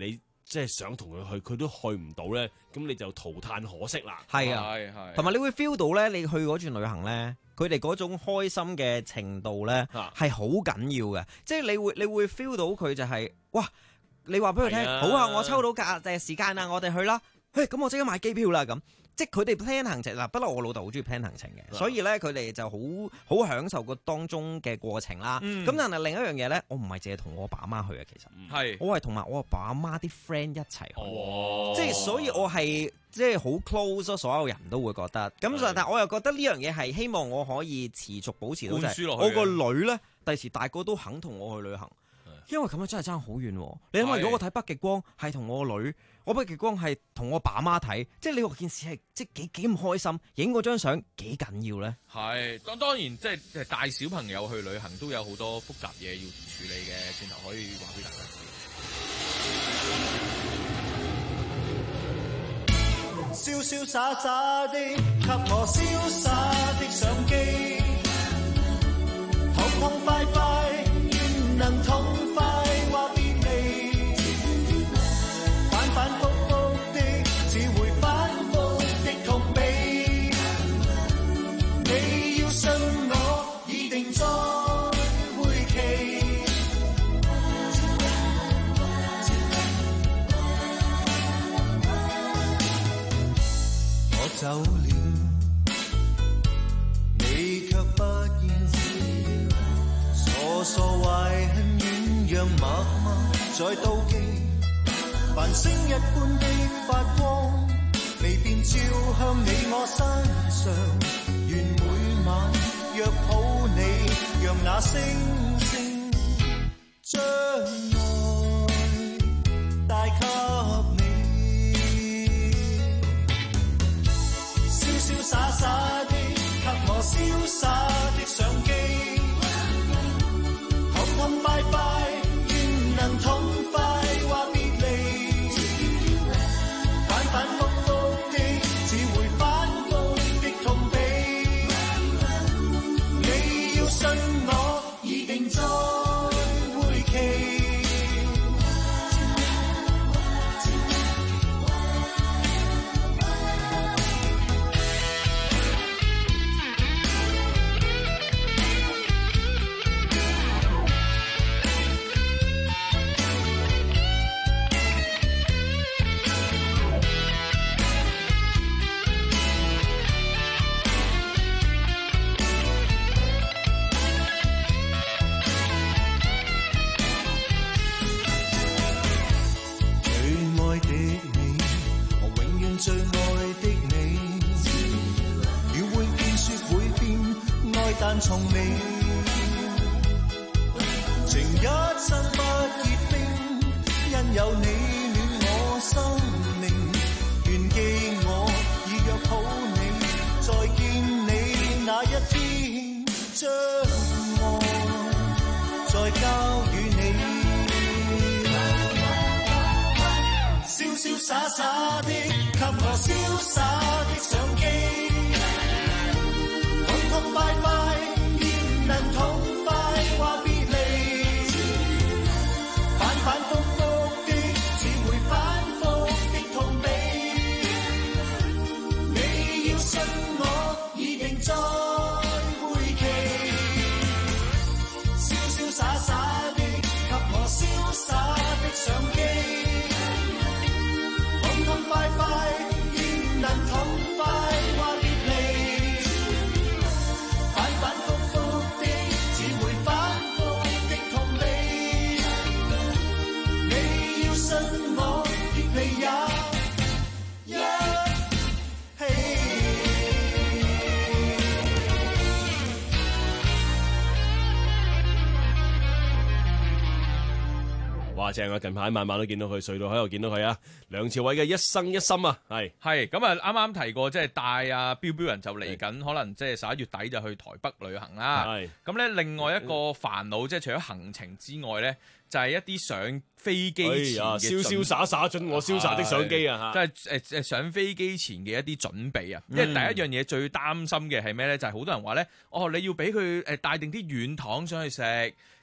即係想同佢去，佢都去唔到咧，咁你就塗炭可惜啦。 係啊， 係係同埋你會 feel 到咧，你去嗰段旅行咧，佢哋嗰種開心嘅程度咧係好緊要嘅，即係你會你會 feel 到佢就係、是、哇，你話俾佢聽，好啊，我抽到假誒時間啦，我哋去啦，嘿，咁我即刻買機票啦咁。即係佢哋 plan 行程嗱，不嬲我老豆好中意 plan 行程嘅，所以咧佢哋就好好享受個當中嘅過程啦。咁、嗯、但係另一樣嘢咧，我唔係淨係同我爸媽去嘅，其實係我係同埋我阿爸阿媽啲 friend 一齊去，哦、即係所以我係即係好 close 咯，所有人都會覺得。咁但係我又覺得呢樣嘢係希望我可以持續保持到，就係我個女咧第時大個都肯同我去旅行。因為咁樣真係爭好遠喎！你諗下，如果我睇北極光係同我個女，我北極光係同我爸媽睇，即係你話件事係即係幾幾咁開心，影嗰張相幾緊要咧？係， 當當然即係帶小朋友去旅行都有好多複雜嘢要處理嘅，轉頭可以話俾大家知。 瀟瀟灑灑的，給我瀟灑的相機，痛痛快快，願能痛快或別離，反反覆覆的，只會反覆的痛悲。你要信我，已定在會期。我走了，你卻不見，傻傻懷恨遠讓默默在妒忌，繁星一般的發光，未變照向你我身上，願每晚約好你，讓那星星將愛帶給你。瀟瀟灑灑的，給我瀟灑的相機，痛痛快快，願能痛快或別離，反反覆覆的，只會反覆的痛悲。你要信我，已定在會期。最愛的你，要會變說會變，愛但從未，情一生不結冰，因有你暖我生命，願記我已約好你，再見你那一天，將愛再交予你。瀟瀟灑灑的，給我瀟灑的相機，痛痛快快，願能痛快或別離，反反覆覆的，只會反覆的痛悲。你要信我，已定在會期。瀟瀟灑灑的，給我瀟灑的相機，快快，願能痛快或別離，反反覆覆的，只會反覆的痛悲。你要信我，別離也一起。 哇！正啊！近排晚晚都見到佢，隧道喺度見到佢啊！梁朝偉嘅一生一心啊，係係咁啊！啱啱提過，即係帶阿標標人就嚟緊，可能即係十一月底就去台北旅行啦。係咁咧，另外一個煩惱，即係除咗行程之外咧，就係一啲上飛機前嘅瀟瀟灑灑准我瀟灑的相機啊！ 即係誒誒上飛機前嘅一啲準備啊！因為第一樣嘢最擔心嘅係咩咧？就係好多人話咧，哦，你要俾佢誒帶定啲軟糖上去食。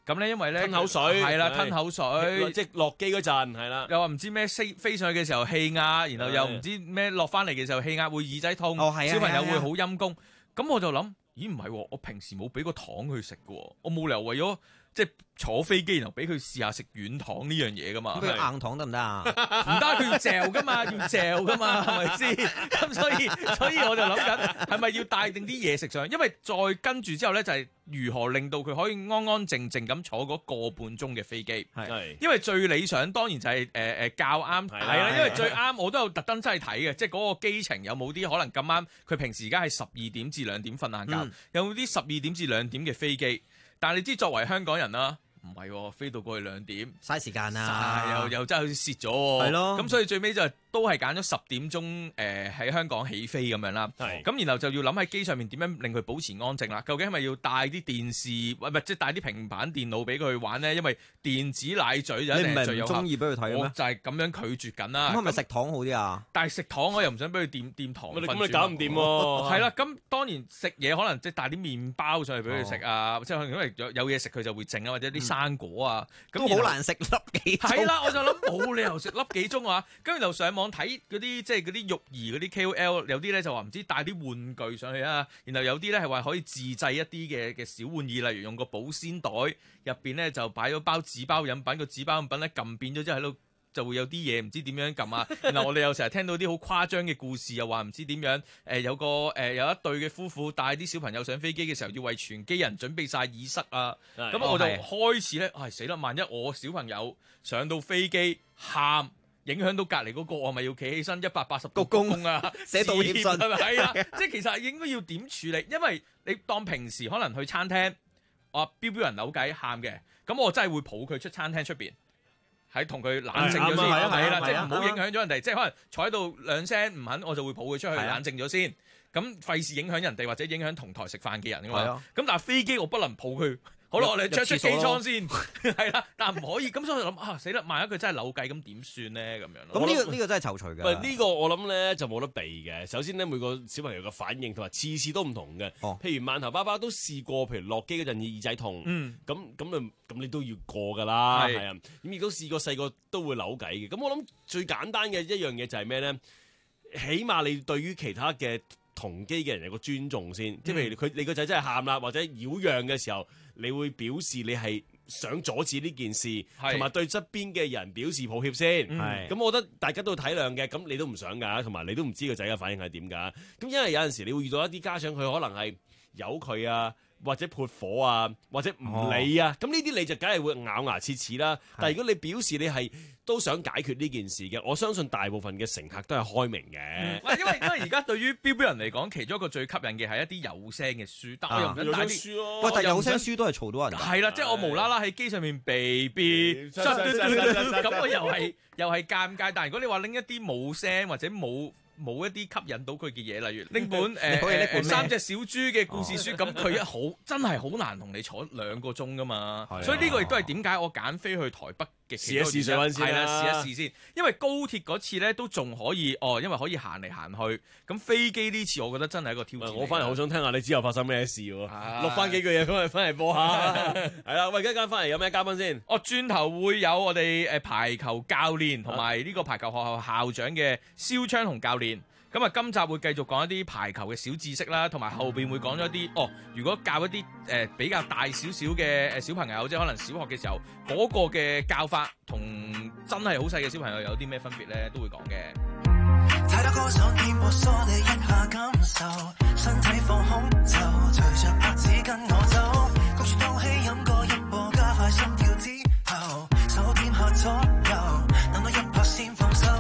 咁咧因為咧吞口水係啦， 係吞口水， 即係落機嗰陣係啦， 又話唔知咩飛飛上去嘅時候氣壓，然後又唔知咩落翻嚟嘅時候氣壓會耳仔痛， 哦係啊小朋友係啊會好陰公。咁我就諗，咦唔係喎，我平時冇俾個糖佢食嘅喎，我冇理由為咗即係坐飛機然後俾佢試下食軟糖呢樣嘢噶嘛？ 咁佢硬糖得唔得啊？ 唔得，佢要嚼噶嘛，要嚼噶嘛，係咪先？咁所以所以我就諗緊係咪要帶定啲嘢食上去，因為再跟住之後咧就係如何令到佢可以安安靜靜咁坐嗰個半鐘嘅飛機。 係因為最理想當然就係誒誒較啱係啦，因為最啱我都有特登真係睇嘅，即係嗰個機程有冇啲可能咁啱佢平時而家係十二點至兩點瞓晏覺， 嗯有冇啲十二點至兩點嘅飛機？但係你知作為香港人啦。唔係喎，飛到過去兩點， 嘥時間啊！ 又又真係好似蝕咗喎。 係咯， 咁所以最尾就都係揀咗十點鐘誒喺香港起飛咁樣啦。 係咁然後就要諗喺機上面點樣令佢保持安靜啦。究竟係咪要帶啲電視，唔係即係帶啲平板電腦俾佢玩咧？因為電子奶嘴就一定係最有效。 你唔係唔中意俾佢睇咩？ 我就係咁樣拒絕緊啦。 咁係咪食糖好啲啊？ 但係食糖我又唔想俾佢掂掂糖分。 咁你搞唔掂喎。 係啦，咁當然食嘢可能即係帶啲麵包上去俾佢食啊，即係可能因為有有嘢食佢就會剩啊，或者啲生果啊。 都好難食粒幾鐘。 係啦，我就諗冇理由食粒幾鐘啊！跟住就上網睇嗰啲即係嗰啲育兒嗰啲 K O L， 有啲咧就話唔知帶啲玩具上去啊，然後有啲咧係話可以自製一啲嘅嘅小玩意，例如用個保鮮袋入邊咧就擺咗包紙包飲品，個紙包飲品咧撳扁咗之後喺度。就會有啲嘢唔知點樣撳啊，然後我哋有時候聽到啲好誇張嘅故事，又話唔知點樣誒、呃、有個誒、呃、有一對嘅夫婦帶啲小朋友上飛機嘅時候，要為全機人準備晒耳塞啊，咁我就開始咧，唉、哎、死啦！萬一我小朋友上到飛機喊，影響到隔離嗰個，我咪要企起身一百八十度鞠躬啊， 寫道歉信係咪？係啊，即係其實應該要點處理，因為你當平時可能去餐廳，我標標人扭計喊嘅，咁我真係會抱佢出餐廳出邊。喺同佢冷靜咗先，係啦，即係唔好影響咗人哋，即係可能坐喺度兩聲唔肯，我就會抱佢出去冷靜咗先。咁費事影響人哋或者影響同台食飯嘅人㗎嘛。咁但係飛機我不能抱佢，好啦，我哋出出機艙先，係啦，但係唔可以。咁所以我諗啊，死啦！萬一佢真係扭計，咁點算咧？咁樣。 咁呢個呢個真係躊躇㗎。 唔係呢個我諗咧就冇得避嘅。首先咧每個小朋友嘅反應同埋次次都唔同嘅。 哦， 譬如饅頭爸爸都試過，譬如落機嗰陣耳仔痛， 嗯， 咁咁啊咁你都要過㗎啦， 係係啊。咁亦都試過細個都會扭計嘅。咁我諗最簡單嘅一樣嘢就係咩咧？起碼你對於其他嘅同機嘅人有個尊重先。即係譬如佢你個仔真係喊啦，或者擾攘嘅時候。你會表示你係想阻止呢件事，同埋對側邊嘅人表示抱歉先。咁、嗯、我覺得大家都體諒嘅，咁你都唔想㗎，同埋你都唔知個仔嘅反應係點㗎。咁因為有陣時你會遇到一啲家長，佢可能係由佢啊，或者潑火啊，或者唔理啊。咁呢啲你就梗係會咬牙切齒啦。但係如果你表示你係都想解決呢件事嘅，我相信大部分嘅乘客都係開明嘅、 嗯。因為因為而家對於標標人嚟講，其中一個最吸引嘅係一啲有聲嘅書，但我又唔想帶啲書咯。 喂，但係有聲書都係嘈到人。 係啦，即係我無啦啦喺機上面 baby，咁我又係又係尷尬。但係如果你話拎一啲冇聲或者冇。冇一啲吸引到佢嘅嘢，例如拎本誒誒三隻小豬嘅故事書，咁佢一好真係好難同你坐兩個鐘噶嘛，所以呢個亦都係點解我揀飛去台北嘅試一試水溫先係啦，試一試先，因為高鐵嗰次咧都仲可以哦，因為可以行嚟行去，咁飛機呢次我覺得真係一個挑戰。 我翻嚟好想聽下你之後發生咩事喎，錄翻幾句嘢咁嚟翻嚟播下，係啦，喂，而家間翻嚟有咩嘉賓先？ 哦，轉頭會有我哋誒排球教練同埋呢個排球學校校長嘅蕭昌鴻教練。咁啊，今集會繼續講一啲排球嘅小知識啦，同埋後邊會講咗一啲哦。如果教一啲誒、呃、比較大少少嘅誒小朋友，即係可能小學嘅時候嗰、那個嘅教法，同真係好細嘅小朋友有啲咩分別咧，都會講嘅。太多歌手見我梳理一下感受，身體放空就隨着拍子跟我走，焗住套氣飲過一波，加快心跳之後，手點下左右，等到一拍先放手。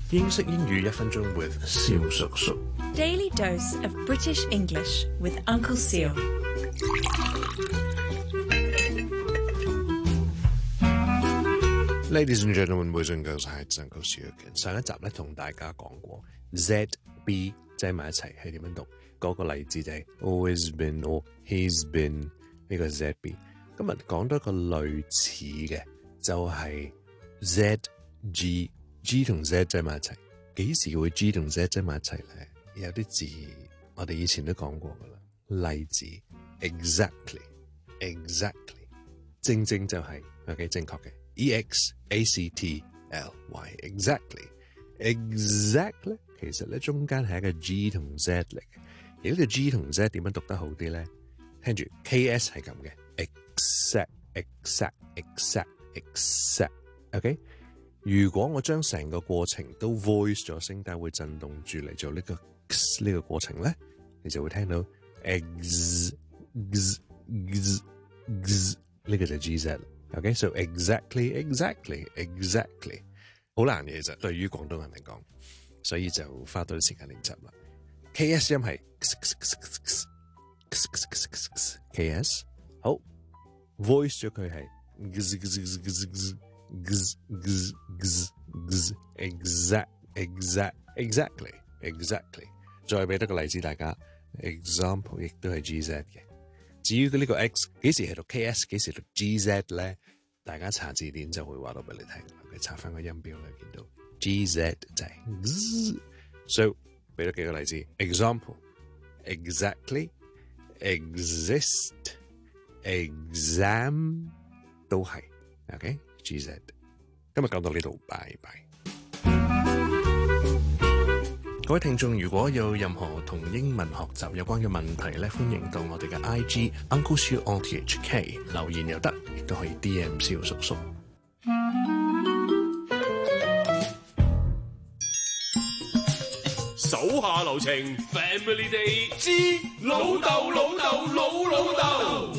英式英語一分鐘 with 蕭叔叔。 Daily dose of British English with Uncle Seal. Ladies and gentlemen, boys and girls，係Uncle Seal。上一集咧同大家講過 Z B 擠埋一齊係點樣讀，嗰、那個例子就係 always been or he's been 呢個 Z B。今日講多一個類似嘅，就係、是、Z G G 同 Z 擠埋一齊。幾時會 G 同 Z 擠埋一齊咧？有啲字我哋以前都講過噶啦，例子 exactly exactly 正正就係、是、OK 正確嘅 E X A C T L Y exactly exactly 其實咧中間係一個 G 同 Z 嚟嘅，而呢個 G 同 Z 點樣讀得好啲咧？聽住 K S 係咁嘅 exact exact exact exact OK。如果我將成個過程都 voice 咗，聲帶會震動住嚟做呢、這個呢、這個過程咧，你就會聽到 ex x x x 呢個就係 G Z。OK，so exactly exactly exactly 好難嘅，其實對於廣東人嚟講，所以就花多啲時間練習啦。K S 音係 K S 好 voice 咗佢係 exact exact exactly exactly 再俾多個例子大家 example 亦都係 G Z 嘅。至於佢呢個 X 幾時係讀 K S 幾時讀 G Z 咧，大家查字典就會話到俾你聽。佢查翻個音標咧，見到 G Z 就係 so 俾多幾個例子 example exactly exist exam 都係 OK G Z。今日講到呢度，拜拜。各位聽眾，如果有任何同英文學習有關嘅問題咧，歡迎到我哋嘅 I G Uncle Siu O T H K 留言又得，亦都可以 D M 蕭叔叔。 手下留情 ，Family Day 之老豆老豆老老豆。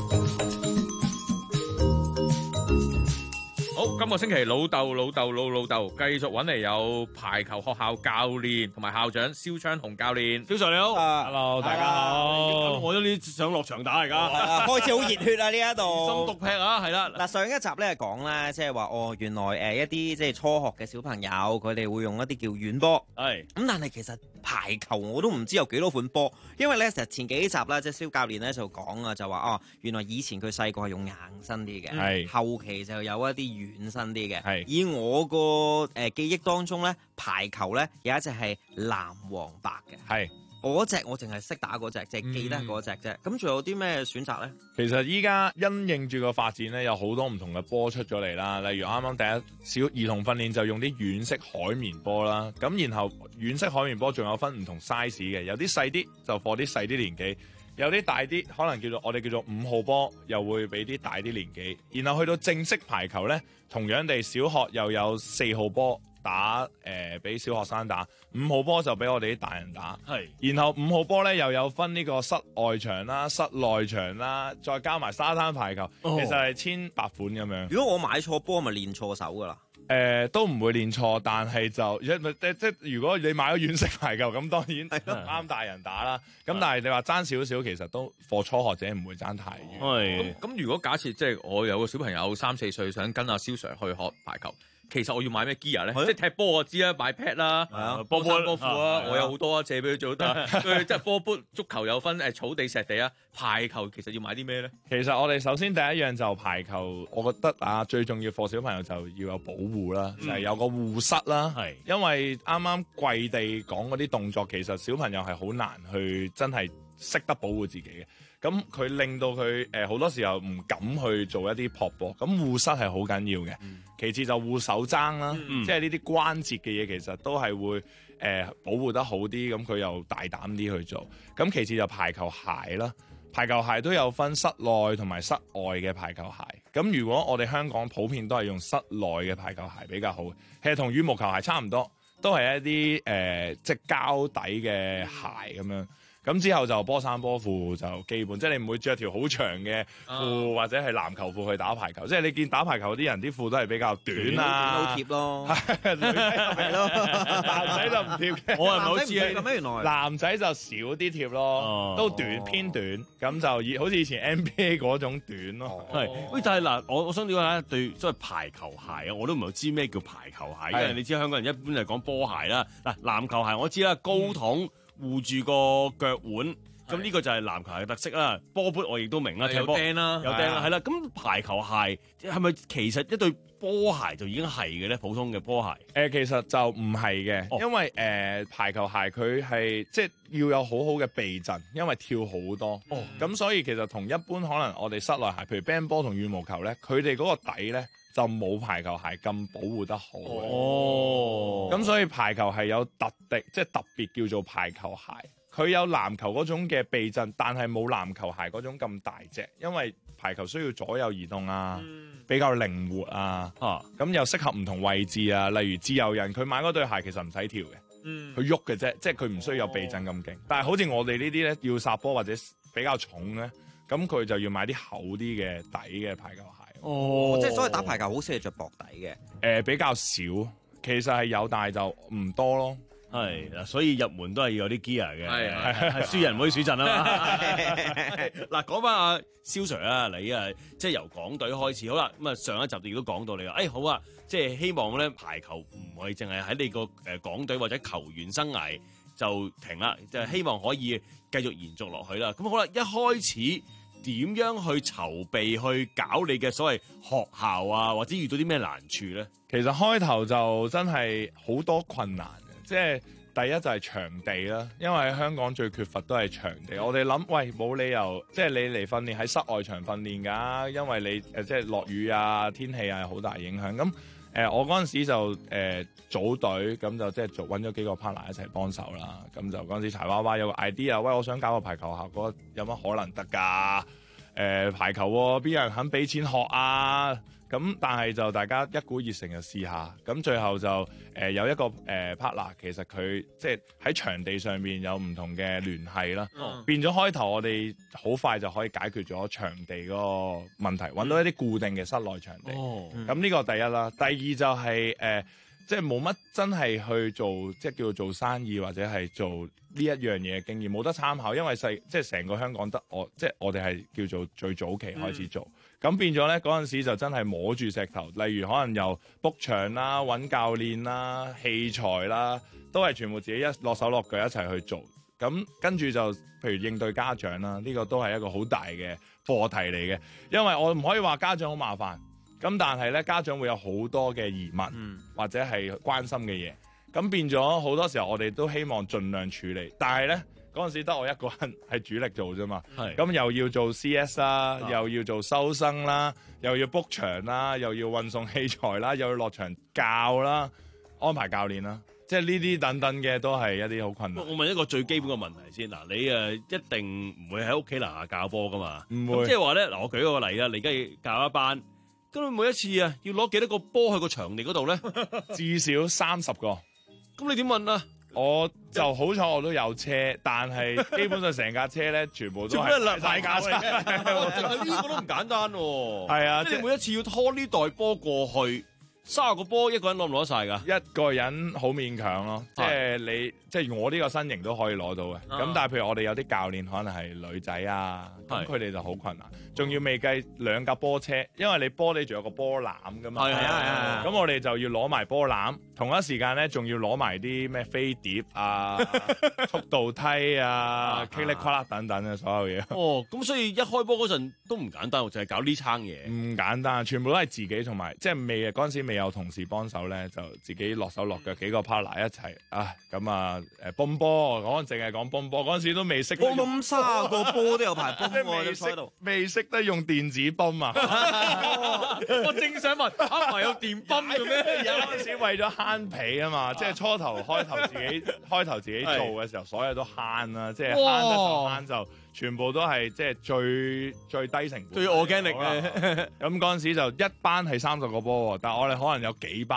好，今個星期老豆老豆老老豆繼續揾嚟有排球學校教練同埋校長蕭昌雄教練。 蕭 Sir 你好 ，Hello 大家好。 我有啲想落場打而家， 開始好熱血啊！呢一度心毒劈啊，係啦。 嗱，上一集咧講咧，即係話哦，原來誒一啲即係初學嘅小朋友，佢哋會用一啲叫軟波。 係咁，但係其實排球我都唔知有幾多款波，因為咧其實前幾集啦，即係蕭教練咧就講啊，就話哦，原來以前佢細個係用硬身啲嘅， 係後期就有一啲軟身啲嘅。 係以我個誒記憶當中咧，排球咧有一隻係藍黃白嘅。 係。 嗰隻我淨係識打嗰隻，淨係記得嗰隻啫。咁仲有啲咩選擇咧？ 其實依家因應住個發展咧，有好多唔同嘅波出咗嚟啦。例如啱啱第一小兒童訓練就用啲軟式海綿波啦。咁然後軟式海綿波仲有分唔同 size 嘅，有啲細啲就放啲細啲年紀，有啲大啲可能叫做我哋叫做五號波，又會俾啲大啲年紀。然後去到正式排球咧，同樣地小學又有四號波。打誒俾、呃、小學生打，五號波就俾我哋啲大人打。係，然後五號波咧又有分呢個室外場啦、室內場啦，再加埋沙灘排球，哦、其實係千百款咁樣。 如果我買錯波，咪練錯手噶啦。 誒、呃、都唔會練錯，但係就即即如果你買咗軟式排球，咁當然啱大人打啦。咁但係你話爭少少，其實都課初學者唔會爭太遠。 係。 咁如果假設即係我有個小朋友三四歲想跟阿蕭 Sir 去學排球。其實我要買咩 gear 咧？即係踢波我知啦，買 pad 啦，波衫波褲啊，我有好多啊，借俾佢做得。即係波波足球有分誒草地、石地啊，排球其實要買啲咩咧？ 其實我哋首先第一樣就排球，我覺得啊最重要，for小朋友就要有保護啦，就係有個護膝啦。係，因為啱啱跪地講嗰啲動作，其實小朋友係好難去真係識得保護自己嘅。咁佢令到佢誒好多時候唔敢去做一啲撲波，咁護膝係好緊要嘅。嗯、其次就護手踭啦，嗯、即係呢啲關節嘅嘢其實都係會誒、呃、保護得好啲，咁佢又大膽啲去做。咁其次就排球鞋啦，排球鞋都有分室內同埋室外嘅排球鞋。咁如果我哋香港普遍都係用室內嘅排球鞋比較好，其實同羽毛球鞋差唔多，都係一啲誒、呃、即係膠底嘅鞋咁樣。 咁之後就波衫波褲就基本，即係你唔會着條好長嘅褲或者係籃球褲去打排球。即係你見打排球啲人啲褲都係比較短啊， 好貼咯， 係咯，男仔就唔貼嘅。 我係唔好知啊， 咁樣原來男仔就少啲貼咯，都短偏短，咁就以好似以前 N B A 嗰種短咯。 係，喂，但係嗱，我我想了解下對所謂排球鞋啊，我都唔係知咩叫排球鞋，因為你知香港人一般係講波鞋啦。嗱，籃球鞋我知啦，高筒護住個腳腕。咁呢個就係籃球鞋嘅特色啦，波砵我亦都明啦， 有釘啦， 有釘啦，係啦。咁排球鞋係咪其實一對波鞋就已經係嘅咧？普通嘅波鞋？ 誒、呃，其實就唔係嘅， 哦、 因為誒、呃、排球鞋佢係即係要有好好嘅避震，因為跳好多。哦，咁所以其實同一般可能我哋室內鞋，譬如乒乓波同羽毛球咧，佢哋嗰個底咧就冇排球鞋咁保護得好。 哦， 咁所以排球係有特定，即係特別叫做排球鞋。佢有籃球嗰種嘅避震，但係冇籃球鞋嗰種咁大隻，因為排球需要左右移動啊，嗯、比較靈活啊，咁、啊、又適合唔同位置啊。例如自由人，佢買嗰對鞋其實唔使跳嘅，佢喐嘅啫，即係佢唔需要有避震咁勁。哦、但係好似我哋呢啲咧，要殺波或者比較重咧，咁佢就要買啲厚啲嘅底嘅排球鞋。 哦，即係所謂打排球好少係着薄底嘅。誒、 呃，比較少，其實係有，但係就唔多咯。 係嗱，所以入門都係要有啲 gear 嘅， 係係輸人唔可以輸陣啊嘛。嗱，講翻阿蕭 Sir 啊，你啊，即係由港隊開始，好啦，咁啊上一集亦都講到你話，誒、哎、好啊，即係希望咧排球唔可以淨係喺你個誒港隊或者球員生涯就停啦，就係希望可以繼續延續落去啦。咁好啦，一開始點樣去籌備去搞你嘅所謂學校啊，或者遇到啲咩難處咧？ 其實開頭就真係好多困難。即係第一就係場地啦，因為香港最缺乏都係場地。我哋諗，喂，冇理由即係你嚟訓練喺室外場訓練㗎，因為你誒即係落雨啊、天氣啊好大影響。咁誒、呃，我嗰陣時就誒、呃、組隊，咁就即係做揾咗幾個 partner 一齊幫手啦。咁就嗰陣時柴娃娃有個 idea，喂，我想搞個排球校，覺得有乜可能得㗎？誒、呃、排球喎、啊，邊有人肯俾錢學啊？咁但係就大家一股熱誠就試下，咁最後就誒、呃、有一個誒、呃、partner，其實佢即係喺場地上面有唔同嘅聯繫啦，嗯、變咗開頭我哋好快就可以解決咗場地嗰個問題，揾、嗯、到一啲固定嘅室內場地。咁呢、哦嗯、個第一啦，第二就係、是、誒、呃、即係冇乜真係去做即係叫做做生意或者係做呢一樣嘢嘅經驗，冇得參考，因為細即係成個香港得我即係我哋係叫做最早期開始做。嗯咁變咗咧，嗰陣時就真係摸住石頭，例如可能由 book 場啦、揾教練啦、器材啦，都係全部自己一落手落腳一齊去做。咁跟住就譬如應對家長啦，呢個都係一個好大嘅課題嚟嘅，因為我唔可以話家長好麻煩，咁但係咧家長會有好多嘅疑問、嗯、或者係關心嘅嘢，咁變咗好多時候我哋都希望盡量處理，但係咧。嗰陣時得我一個人係主力做啫嘛，咁是又要做 C S 啦，啊、又要做收生啦，又要 book 場啦，又要運送器材啦，又要落場教啦，安排教練啦，即係呢啲等等嘅都係一啲好困難。我問一個最基本嘅問題先，嗱，你誒一定唔會喺屋企樓下教波噶嘛？唔會。即係話咧，嗱，我舉個例啦，你而家教一班，咁你每一次啊要攞幾多個波去個場地嗰度咧？ 至少三十個。 咁你點問啊？ 我就好彩我都有車，但係基本上成架車咧，全部都係大架車。 呢個都唔簡單喎。 係啊， 即係你每一次要拖呢袋波過去，三十個波一個人攞唔攞得晒㗎？ 一個人好勉強咯，即係你即係我呢個身形都可以攞到嘅。咁但係譬如我哋有啲教練可能係女仔啊，咁佢哋就好困難，仲要未計兩架波車，因為你波你仲有個波籃㗎嘛。係啊係啊。咁我哋就要攞埋波籃，同一時間咧仲要攞埋啲咩飛碟啊、速度梯啊、噼里啪啦等等嘅所有嘢。 哦，咁所以一開波嗰陣都唔簡單，就係搞呢餐嘢。 唔簡單，全部都係自己同埋即係未嗰陣時未有同事幫手咧，就自己落手落腳幾個 partner 一齊啊咁啊誒泵波，講淨係講泵波嗰陣時都未識。 泵泵卅個波都有排泵喎， 未識未識得用電子泵啊！ 我正想問，啊唔係有電泵嘅咩？ 有陣時為咗慳皮啊嘛，即係初頭開頭自己開頭自己做嘅時候，所有都慳啦，即係慳得就慳就全部都係即係最最低成本。 最 organic 嘅。 咁嗰陣時就一班係三十個波，但係我哋可能有幾班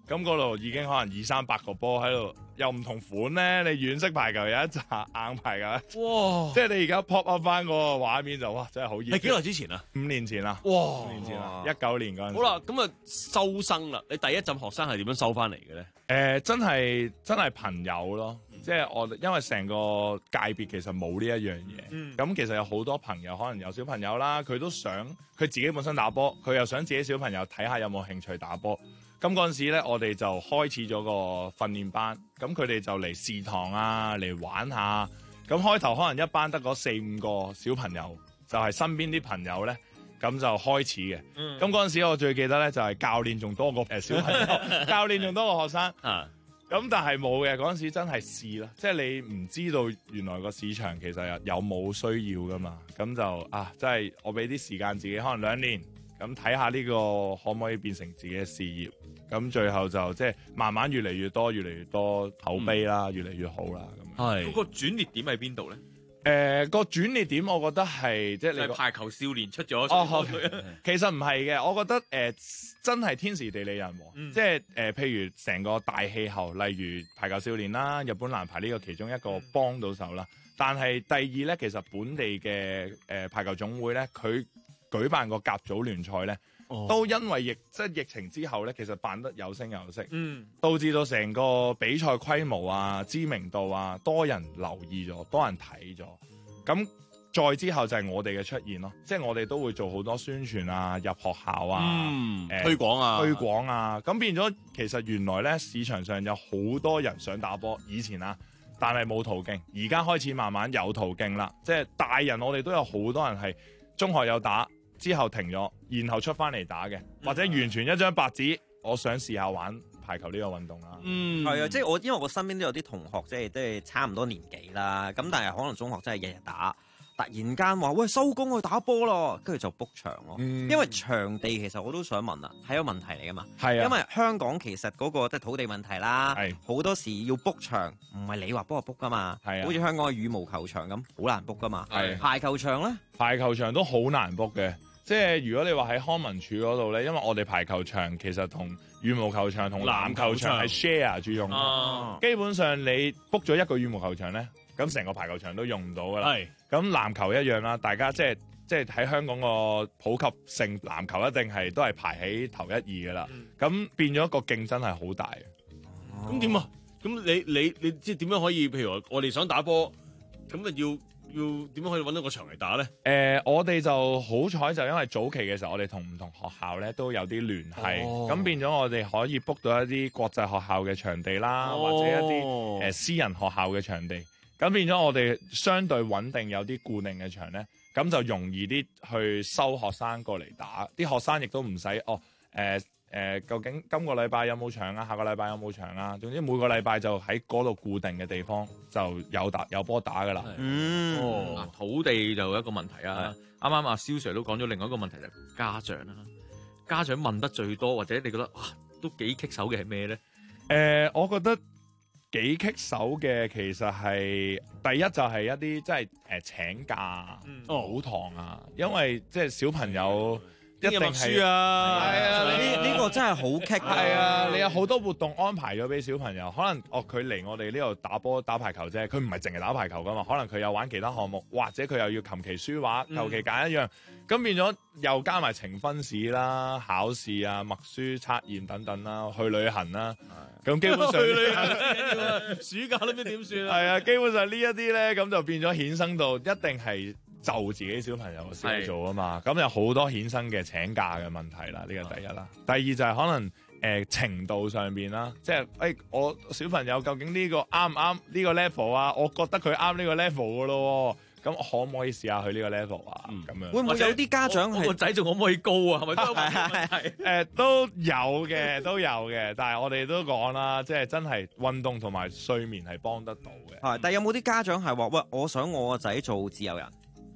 咁嗰度已經可能二三百個波喺度，又唔同款咧。你軟式排球有一紮硬排球， 哇！ 即係你而家 pop up 翻嗰個畫面就哇，真係好熱。 係幾耐之前啊？ 五年前啦， 哇！ 五年前啦，一九年嗰陣時。 好啦，咁啊收生啦，你第一陣學生係點樣收翻嚟嘅咧？ 誒、呃，真係真係朋友咯，嗯、即係我因為成個界別其實冇呢一樣嘢，咁、嗯、其實有好多朋友可能有小朋友啦，佢都想佢自己本身打波，佢又想自己小朋友睇下有冇興趣打波。咁嗰陣時咧，我哋就開始咗個訓練班，咁佢哋就嚟試堂啊，嚟玩下。咁開頭可能一班得嗰四五個小朋友，就係、是、身邊啲朋友咧，咁就開始嘅。咁嗰陣時我最記得咧，就係教練仲多過誒小朋友，教練仲多過學生。啊，咁但係冇嘅，嗰陣時真係試啦，即係你唔知道原來個市場其實有冇需要噶嘛。咁就啊，即係我俾啲時間自己，可能兩年。咁睇下呢個可唔可以變成自己嘅事業，咁最後就即係慢慢越嚟越多，越嚟越多口碑啦，嗯、越嚟越好啦。咁係嗰個轉捩點喺邊度咧？誒、 呃，個轉捩點，我覺得係即係你排球少年出咗。 哦，其實唔係嘅，我覺得誒、呃、真係天時地利人和，嗯、即係誒、呃、譬如成個大氣候，例如排球少年啦、日本男排呢個其中一個幫到手啦。嗯、但係第二咧，其實本地嘅誒、呃、排球總會咧，佢舉辦個甲組聯賽咧，哦、都因為疫即係疫情之後咧，其實辦得有聲有色，嗯，導致到成個比賽規模啊、知名度啊，多人留意咗，多人睇咗。咁再之後就係我哋嘅出現咯，即係我哋都會做好多宣傳啊、入學校啊、 嗯呃、 推廣啊、 推廣啊。咁變咗其實原來咧市場上有好多人想打波，以前啊，但係冇途徑，而家開始慢慢有途徑啦。即係大人我哋都有好多人係中學有打。之後停咗，然後出翻嚟打嘅，或者完全一張白紙，我想試下玩排球呢個運動啦。 嗯，係啊，即係我因為我身邊都有啲同學，即係都係差唔多年紀啦。咁但係可能中學真係日日打，突然間話喂收工去打波咯，跟住就 book 場咯。嗯、因為場地其實我都想問啊，係一個問題嚟噶嘛。係啊，因為香港其實嗰、嗰個即係土地問題啦，好多時要 book 場，唔係你話幫我 book 噶嘛。係啊，好似香港嘅羽毛球場咁，好難 book 噶嘛。係排球場咧， 排球場都好難 book 嘅。即係如果你話喺康文署嗰度咧，因為我哋排球場其實同羽毛球場同籃球場係 share 住用嘅，啊、基本上你 book 咗一個羽毛球場咧，咁成個排球場都用唔到噶啦。係咁籃球一樣啦，大家即係即係喺香港個普及性，籃球一定係都係排喺頭一二噶啦。咁、嗯、變咗個競爭係好大。 咁點啊？咁你你你即係點樣可以？譬如話我哋想打波，咁啊要。要點樣可以揾到個場嚟打咧？誒、 呃，我哋就好彩，就因為早期嘅時候，我哋同唔同學校咧都有啲聯繫，咁、哦、變咗我哋可以 book 到一啲國際學校嘅場地啦，哦、或者一啲誒、呃、私人學校嘅場地，咁變咗我哋相對穩定，有啲固定嘅場咧，咁就容易啲去收學生過嚟打，啲學生亦都唔使哦誒。呃誒、呃，究竟今個禮拜有冇場啊？下個禮拜有冇場啊？總之每個禮拜就喺嗰度固定嘅地方就有打有波打噶啦。 嗯，哦，土地就有一個問題啊。啱啱阿蕭 Sir 都講咗另外一個問題，就係家長啦。家長問得最多，或者你覺得哇都幾棘手嘅係咩咧？誒、 呃，我覺得幾棘手嘅其實係第一就係一啲即係誒請假補堂啊，因為即係小朋友。一定係啊，係啊， 呢呢個真係好棘。 係啊，你有好多活動安排咗俾小朋友，可能哦佢嚟我哋呢度打波打排球啫，佢唔係淨係打排球噶嘛，可能佢有玩其他項目，或者佢又要琴棋書畫，求其揀一樣，咁、嗯、變咗又加埋呈分試啦、考試啊、默書測驗等等啦，去旅行啦，咁基本上去旅行，暑假都唔知點算啊？ 係啊，基本上呢一啲咧，咁就變咗衍生到一定係。就自己小朋友先做啊嘛，咁有好多衍生嘅請假嘅問題啦，呢個第一啦。第二就係可能誒、呃、程度上邊啦，即係誒、欸、我小朋友究竟呢個啱唔啱呢個 level 啊？我覺得佢啱呢個 level 噶咯，咁可唔可以試下佢呢個 level 啊？咁、嗯、樣會唔會有啲家長係個仔仲可唔可以高啊？係咪都係誒都有嘅，都有嘅，但係我哋都講啦，即係真係運動同埋睡眠係幫得到嘅。 係，但係有冇啲家長係話喂，我想我個仔做自由人？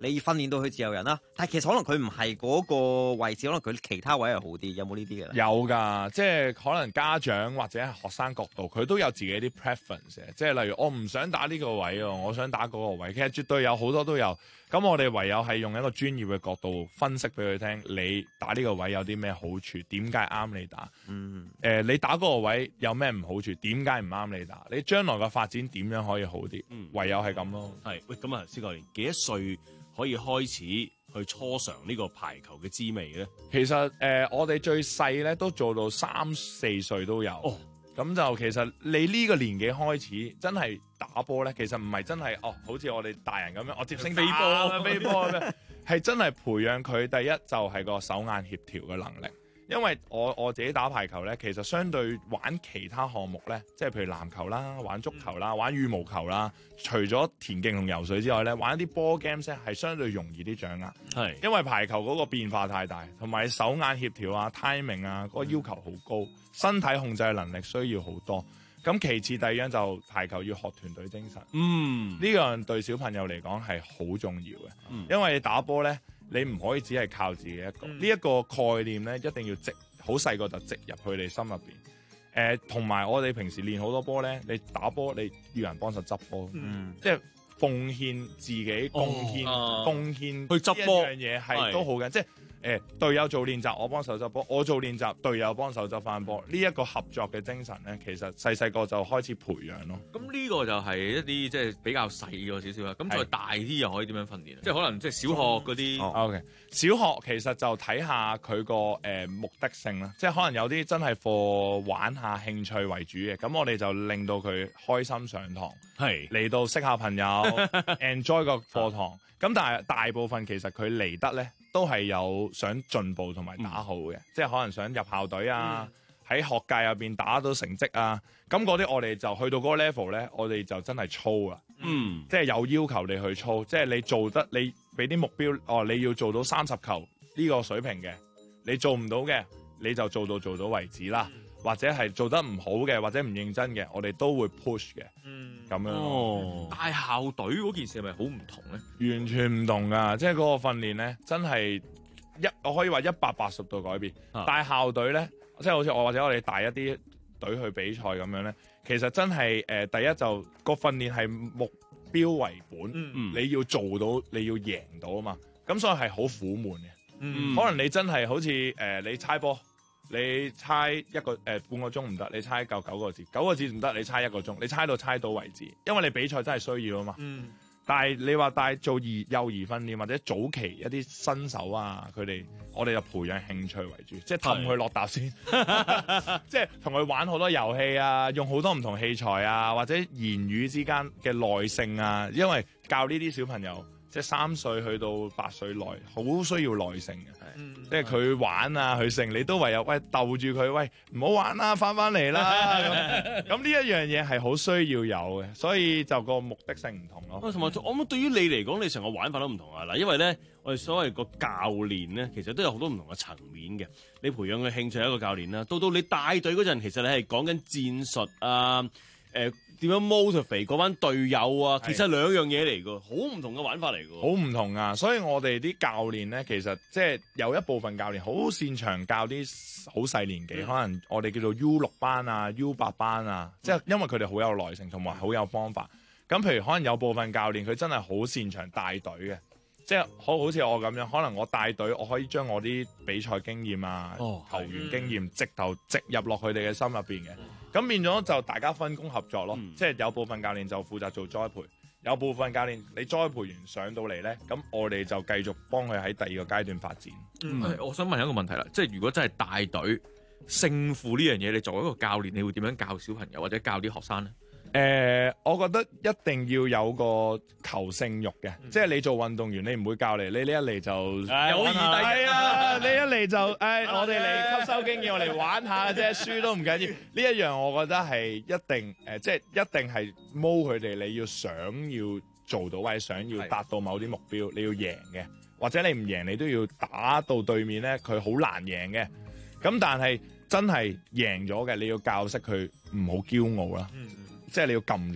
你訓練到佢自由人啦。但係其實可能佢唔係嗰個位置，可能佢其他位係好啲。有冇呢啲嘅咧？ 有㗎，即係可能家長或者係學生角度，佢都有自己啲 preference 嘅。即係例如我唔想打呢個位喎，我想打嗰個位。其實絕對有好多都有。咁我哋唯有係用一個專業嘅角度分析俾佢聽，你打呢個位有啲咩好處？點解啱你打？ 嗯。 誒、呃，你打嗰個位有咩唔好處？點解唔啱你打？你將來嘅發展點樣可以好啲？ 嗯， 唯有係咁咯。 係喂，咁啊，施教練幾多歲可以開始去初嘗呢個排球嘅滋味咧？ 其實誒、呃，我哋最細咧都做到三四歲都有。哦。咁就其實你呢個年紀開始真係打波咧，其實唔係真係哦，好似我哋大人咁樣，我接聲飛波、飛波咁樣，係真係培養佢第一就係個手眼協調嘅能力。因為我我自己打排球咧，其實相對玩其他項目咧，即係譬如籃球啦、玩足球啦、玩羽毛球啦，除咗田徑同游水之外咧，玩一啲波 games 咧係相對容易啲掌握。係因為排球嗰個變化太大，同埋手眼協調啊、timing 啊嗰個要求好高，身體控制能力需要好多。咁其次第二樣就排球要學團隊精神。嗯，呢樣對小朋友嚟講係好重要嘅。嗯，因為你打波咧。你唔可以只係靠自己一個，呢一、嗯、個概念咧一定要植好細個就植入佢哋心入邊。誒、呃，同埋我哋平時練好多波咧，你打波你要人幫手執波，嗯、即係奉獻自己，貢獻、哦、貢獻去執波，呢樣嘢係都好嘅，即係。誒隊友做練習，我幫手執波；我做練習，隊友幫手執翻波。呢一個合作嘅精神咧，其實細細個就開始培養咯。 咁呢個就係一啲即係比較細個少少啦。咁再大啲又可以點樣訓練？即係可能即係小學嗰啲。 哦、o、okay. K. 小學其實就睇下佢個誒目的性啦。即係可能有啲真係 for 玩下興趣為主嘅，咁我哋就令到佢開心上堂，係嚟到識下朋友，enjoy 個課堂。咁但係大部分其實佢嚟得咧，都係有想進步同埋打好嘅，嗯、即係可能想入校隊啊，喺、嗯、學界入邊打到成績啊。咁嗰啲我哋就去到嗰個 level 咧，我哋就真係操啦。嗯，即係有要求你去操，即係你做得你俾啲目標，哦，你要做到三十球呢個水平嘅，你做唔到嘅，你就做到做到為止啦。嗯、或者係做得唔好嘅，或者唔認真嘅，我哋都會 push 嘅。嗯。咁樣哦，帶校隊嗰件事係咪好唔同咧？ 完全唔同噶，即係嗰個訓練咧，真係一我可以話一百八十度改變。啊、帶校隊咧，即係好似我或者我哋帶一啲隊去比賽咁樣咧，其實真係誒、呃，第一就個訓練係目標為本，嗯、你要做到，你要贏到啊嘛。咁所以係好苦悶嘅。嗯、可能你真係好似誒、呃，你猜波。你猜一個誒、呃、半個鐘唔得，你猜夠九個字，九個字唔得，你猜一個鐘，你猜到猜到為止，因為你比賽真係需要啊嘛。嗯。但係你話帶做兒幼兒訓練或者早期一啲新手啊，佢哋我哋就培養興趣為主，即係氹佢落搭先，即係同佢玩好多遊戲啊，用好多唔同器材啊，或者言語之間嘅耐性啊，因為教呢啲小朋友。即係三歲去到八歲內，好需要耐性嘅，嗯、即係佢玩啊，佢成，你都唯有喂逗住佢，喂唔好玩啦，翻翻嚟啦。咁呢一樣嘢係好需要有嘅，所以就個目的性唔同咯。 同埋我諗對於你嚟講，你成個玩法都唔同啊！嗱，因為咧，我哋所謂個教練咧，其實都有好多唔同嘅層面嘅。你培養佢興趣係一個教練啦，到到你帶隊嗰陣，其實你係講緊戰術啊，誒、呃。點樣 motivate 嗰班隊友啊？其實兩樣嘢嚟㗎，好唔同嘅玩法嚟㗎。 好唔同啊！所以我哋啲教練咧，其實即係有一部分教練好擅長教啲好細年紀，嗯、可能我哋叫做 U 六班啊、U 八班啊，嗯、即係因為佢哋好有耐性同埋好有方法。咁譬如可能有部分教練佢真係好擅長帶隊嘅。即係好好似我咁樣，可能我帶隊，我可以將我啲比賽經驗啊、哦、球員經驗，直頭植入落佢哋嘅心入邊嘅。咁、嗯、變咗就大家分工合作咯。嗯、即係有部分教練就負責做栽培，有部分教練你栽培完上到嚟咧，咁我哋就繼續幫佢喺第二個階段發展。 嗯嗯、我想問一個問題啦，即係如果真係帶隊勝負呢樣嘢，你作為一個教練，你會點樣教小朋友或者教啲學生咧？ 誒、呃，我覺得一定要有個求勝欲嘅，嗯、即係你做運動員，你唔會教你，你呢一嚟就友誼第一啊！你一嚟就誒、哎，我哋嚟吸收經驗，我嚟玩下啫，輸都唔緊要。呢一樣我覺得係一定誒、呃，即係一定係motivate佢哋，你要想要做到或者想要達到某啲目標，你要贏嘅，或者你唔贏，你都要打到對面咧，佢好難贏嘅。咁但係真係贏咗嘅，你要教識佢唔好驕傲啦。嗯即係你要撳住佢，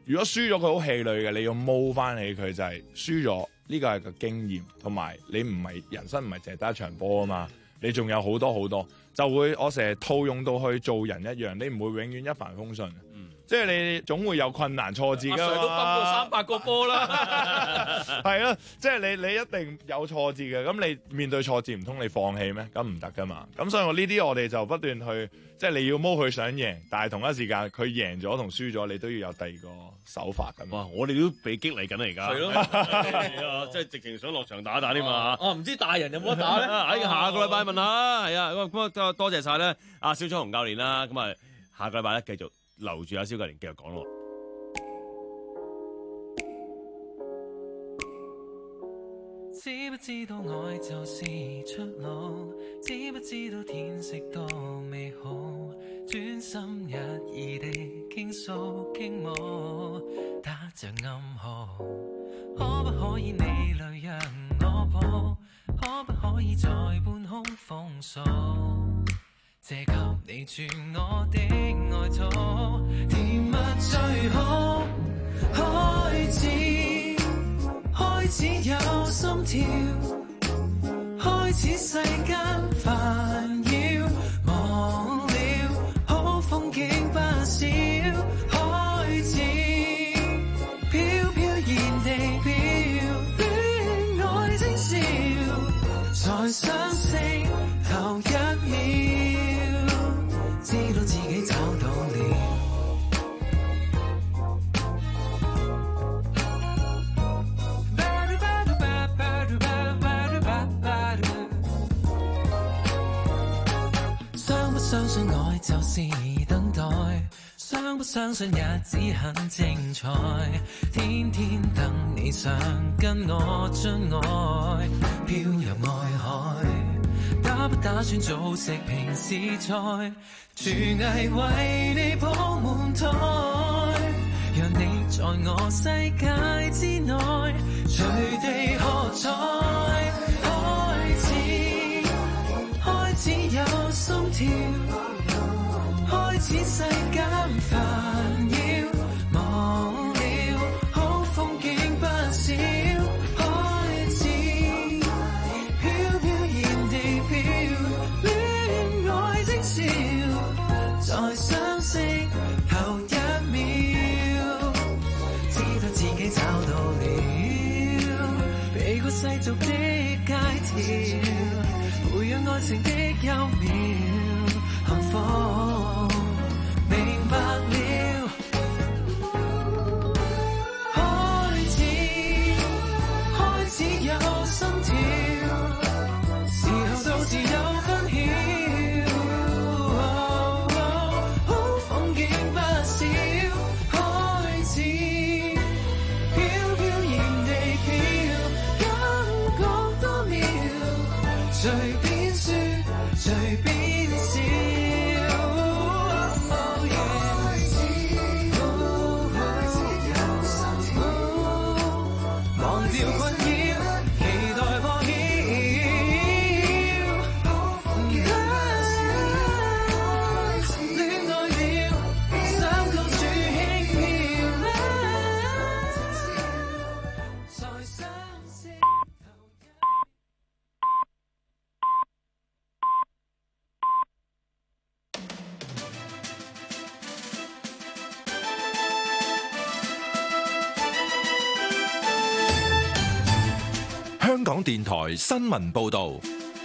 如果輸咗佢好氣餒嘅，你要踎翻起佢，就係輸咗呢個係個經驗，同埋你唔係人生唔係淨係得一場波啊嘛，你仲有好多好多，就會我成日套用到去做人一樣，你唔會永遠一帆風順。即係你總會有困難挫折㗎嘛， 阿 Sir 都泵過三百個波啦， 係啊，即係你你一定有挫折嘅，咁你面對挫折唔通你放棄咩？咁唔得噶嘛，咁所以我呢啲我哋就不斷去，即係你要摸佢想贏，但係同一時間佢贏咗同輸咗，你都要有第二個手法咁。 哇！我哋都被激勵緊啦而家， 係咯， 係啊，即係直情想落場打打添嘛。 哦，唔知大人有冇得打咧？ 喺下個禮拜問下，係啊，咁啊多多謝晒咧，阿蕭楚紅教練啦，咁啊下個禮拜咧繼續留住阿蕭教練繼續講咯。 知不知道愛就是出路？知不知道天色多美好？專心一意地傾訴傾舞，打着暗號。可不可以你淚讓我抱？可不可以在半空風騷？借給你住我的愛土，甜蜜最好。開始，開始有心跳，開始世間煩擾，忘了好風景不少。開始飄飄然地飄，戀愛徵兆，才相識頭一秒，知道自己找到了。相不相信愛就是等待，相不相信日子很精彩，天天等你想跟我進愛，飄入愛海。打不打算做食平時菜，廚藝為你鋪滿台，讓你在我世界之內隨地喝彩。開始，開始有心跳，開始世間煩擾，忘了好風景不少。開始飄飄然地飄，戀愛徵兆，在相識後一秒，知道自己找到了，避過世俗的街條，培養愛情的幽妙幸福，明白了。開始，開始有心跳，時候到時有分曉，好風景不少。開始飄飄然地飄，感覺多妙，隨便說隨便笑。忘掉困擾，期待破曉。戀愛了，想公主輕飄，在相識。 香港電台新聞報導，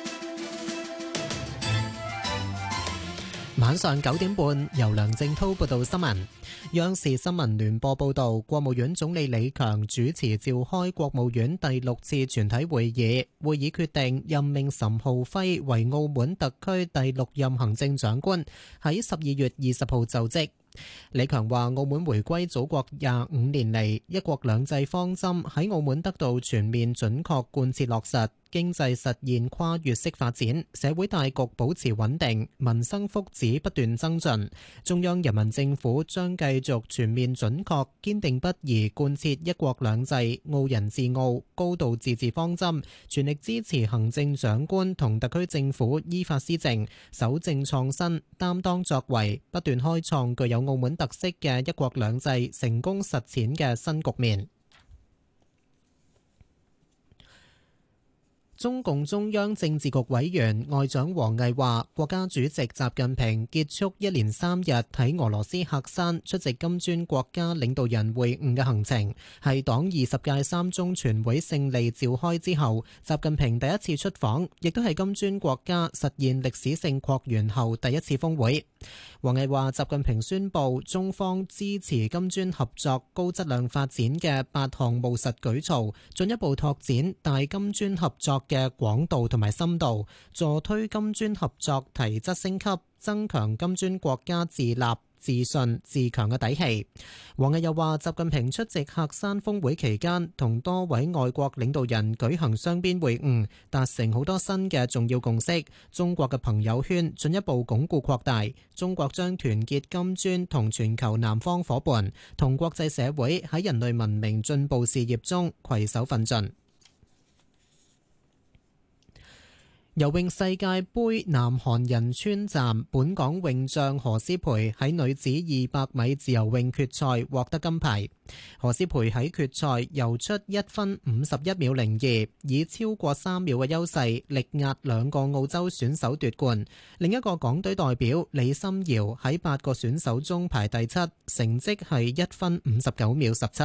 晚上九點半，由梁正滔報道新聞。央視新聞聯播報導，國務院總理李強主持召開國務院第六次全體會議，會議決定任命岑浩輝為澳門特區第六任行政長官，喺十二月二十號就職。李強話：澳門回歸祖國廿五年嚟，一國兩制方針喺澳門得到全面準確貫徹落實， 經濟實現跨越式發展，社會大局保持穩定，民生福祉不斷增進。中央人民政府將繼續全面準確、堅定不移貫徹一國兩制、澳人治澳、高度自治方針，全力支持行政長官同特區政府依法施政，守正創新，擔當作為，不斷開創具有澳門特色嘅一國兩制成功實踐嘅新局面。中共中央政治局委員外長王毅話，國家主席習近平結束一連三日喺俄羅斯喀山出席金磚國家領導人會晤嘅行程，係黨二十屆三中全會勝利召開之後，習近平第一次出訪，亦都係金磚國家實現歷史性擴員後第一次峰會。王毅話，習近平宣布中方支持金磚合作高質量發展嘅八項務實舉措，進一步拓展大金磚合作嘅廣度同埋深度，助推金磚合作提質升級，增強金磚國家自立、自信、自強嘅底氣。王毅又話，習近平出席喀山峰會期間，同多位外國領導人舉行雙邊會晤，達成好多新嘅重要共識。中國嘅朋友圈進一步鞏固擴大，中國將團結金磚同全球南方夥伴，同國際社會喺人類文明進步事業中攜手奮進。游泳世界盃南韓仁川站，本港泳將何詩蓓喺女子二百米自由泳決賽獲得金牌。何詩蓓喺決賽游出一分五十一秒零二，以超過三秒嘅優勢力壓兩個澳洲選手奪冠。另一個港隊代表李心遙喺八個選手中排第七，成績係一分五十九秒十七。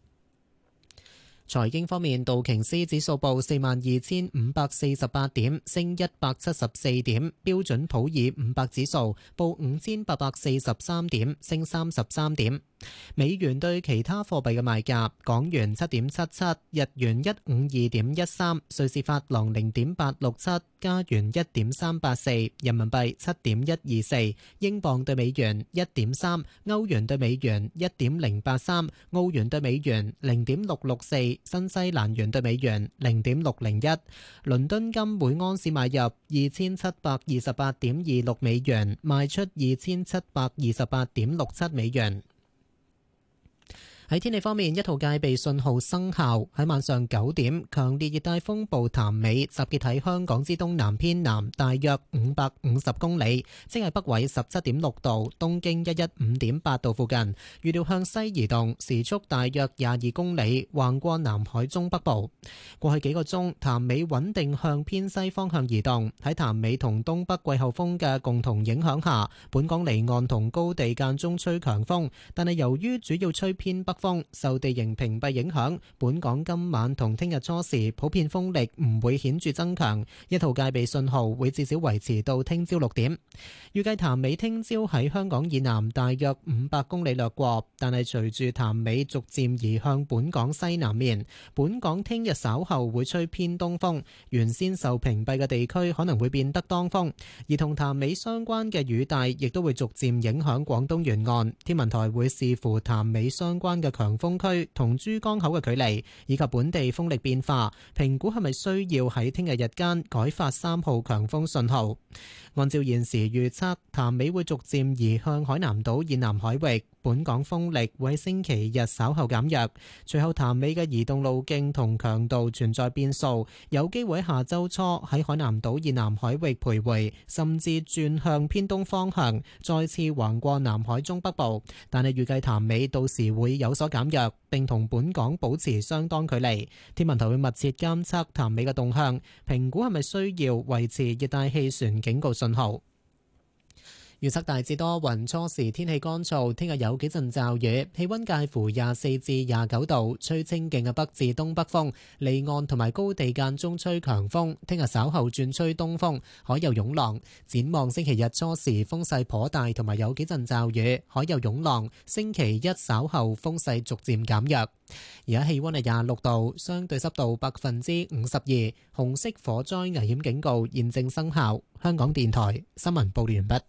財經方面，道瓊斯指數報四萬二千五百四十八點，升一百七十四點；標準普爾五百指數報五千八百四十三點，升三十三點。美元對其他貨幣嘅賣價：港元七點七七，日元一五二點一三，瑞士法郎零點八六七，加元一點三八四，人民幣七點一二四，英鎊對美元一點三，歐元對美元一點零八三，澳元對美元零點六六四，新西蘭元對美元零點六零一。倫敦金每安士買入二千七百二十八點二六美元，賣出二千七百二十八點六七美元。喺天氣方面，一號戒備信號生效。喺晚上九點，強烈熱帶風暴譚美集結喺香港之東南偏南大約五百五十公里，即係北緯十七點六度、東經一一五點八度附近。預料向西移動，時速大約廿二公里，橫過南海中北部。過去幾個鐘，譚美穩定向偏西方向移動。喺譚美同東北季候風嘅共同影響下，本港離岸同高地間中吹強風，但係由於主要吹偏北風，受地形屏蔽影響，本港今晚同聽日初時普遍風力唔會顯著增強，一號戒備信號會至少維持到聽朝六點。預計譚美聽朝喺香港以南大約五百公里掠過，但係隨住譚美逐漸移向本港西南面，本港聽日稍後會吹偏東風，原先受屏蔽嘅地區可能會變得當風，而同譚美相關嘅雨帶亦都會逐漸影響廣東沿岸。天文台會視乎譚美相關嘅強風區同珠江口嘅距離，以及本地風力變化，評估係咪需要喺聽日日間改發三號強風信號。按照現時預測，譚美會逐漸移向海南島以南海域，本港風力會喺星期日稍後減弱。隨後譚美嘅移動路徑同強度存在變數，有機會喺下週初喺海南島以南海域徘徊，甚至轉向偏東方向，再次橫過南海中北部。但係預計譚美到時會有所減弱，並同本港保持相當距離。天文台會密切監測譚美嘅動向，評估係咪需要維持熱帶氣旋警告信號。預測大致多雲，初時天氣乾燥，聽日有幾陣驟雨，氣溫介乎廿四至廿九度，吹清勁嘅北至東北風，離岸同埋高地間中吹強風。聽日稍後轉吹東風，海有湧浪。展望星期日初時風勢頗大，同埋有幾陣驟雨，海有湧浪。星期一稍後風勢逐漸減弱。而家氣溫係廿六度，相對濕度百分之五十二，紅色火災危險警告現正生效。香港電台新聞報道完畢。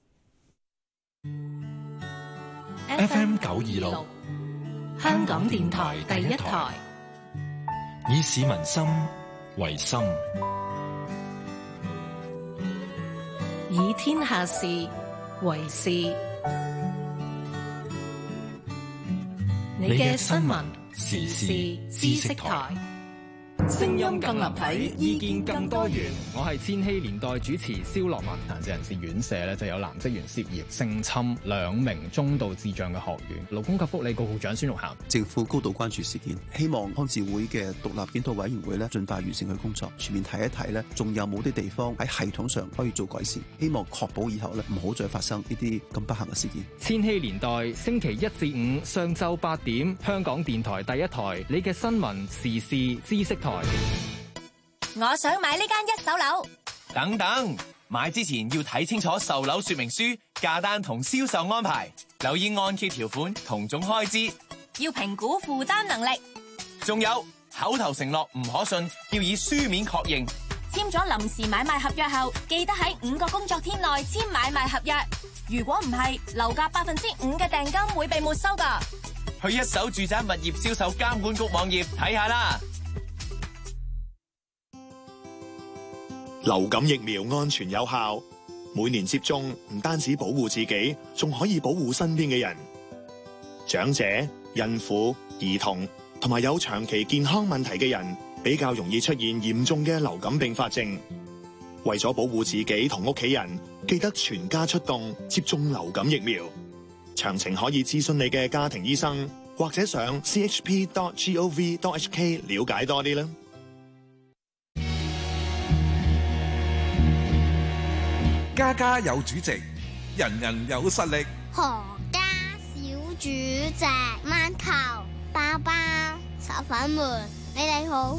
F M 九二六， 香港電台第一台， 以市民心為心， 以天下事為事。你嘅新聞時事知識台。 聲音更立體，意見更多元。 我係千禧年代主持蕭樂文。殘疾人士院舍咧就有男職員涉嫌性侵兩名中度智障嘅學員。勞工及福利局局長孫玉菡， 政府高度關注事件，希望康智會嘅獨立檢討委員會咧盡快完成佢工作，全面睇一睇咧，仲有冇啲地方喺系統上可以做改善，希望確保以後咧唔好再發生呢啲咁不幸嘅事件。 千禧年代星期一至五上晝八點，香港電台第一台，你嘅新聞時事知識台。 我想買呢間一手樓。 等等，買之前要睇清楚售樓說明書、價單同銷售安排，留意按揭條款同總開支， 要評估負擔能力。 仲有口頭承諾唔可信，要以書面確認。 簽咗臨時買賣合約後，記得喺五個工作天內簽買賣合約。如果唔係，樓價百分之五嘅訂金會被沒收㗎。 去一手住宅物業銷售監管局網頁睇下啦。 流感疫苗安全有效，每年接種唔單止保護自己，仲可以保護身邊嘅人。長者、孕婦、兒童同埋有長期健康問題嘅人，比較容易出現嚴重嘅流感併發症。為咗保護自己同屋企人，記得全家出動接種流感疫苗。詳情可以諮詢你嘅家庭醫生，或者上 c h p dot gov dot h k 了解多啲啦。 家家有主席，人人有實力。 何家小主席，饅頭、包包、手粉們，你哋好。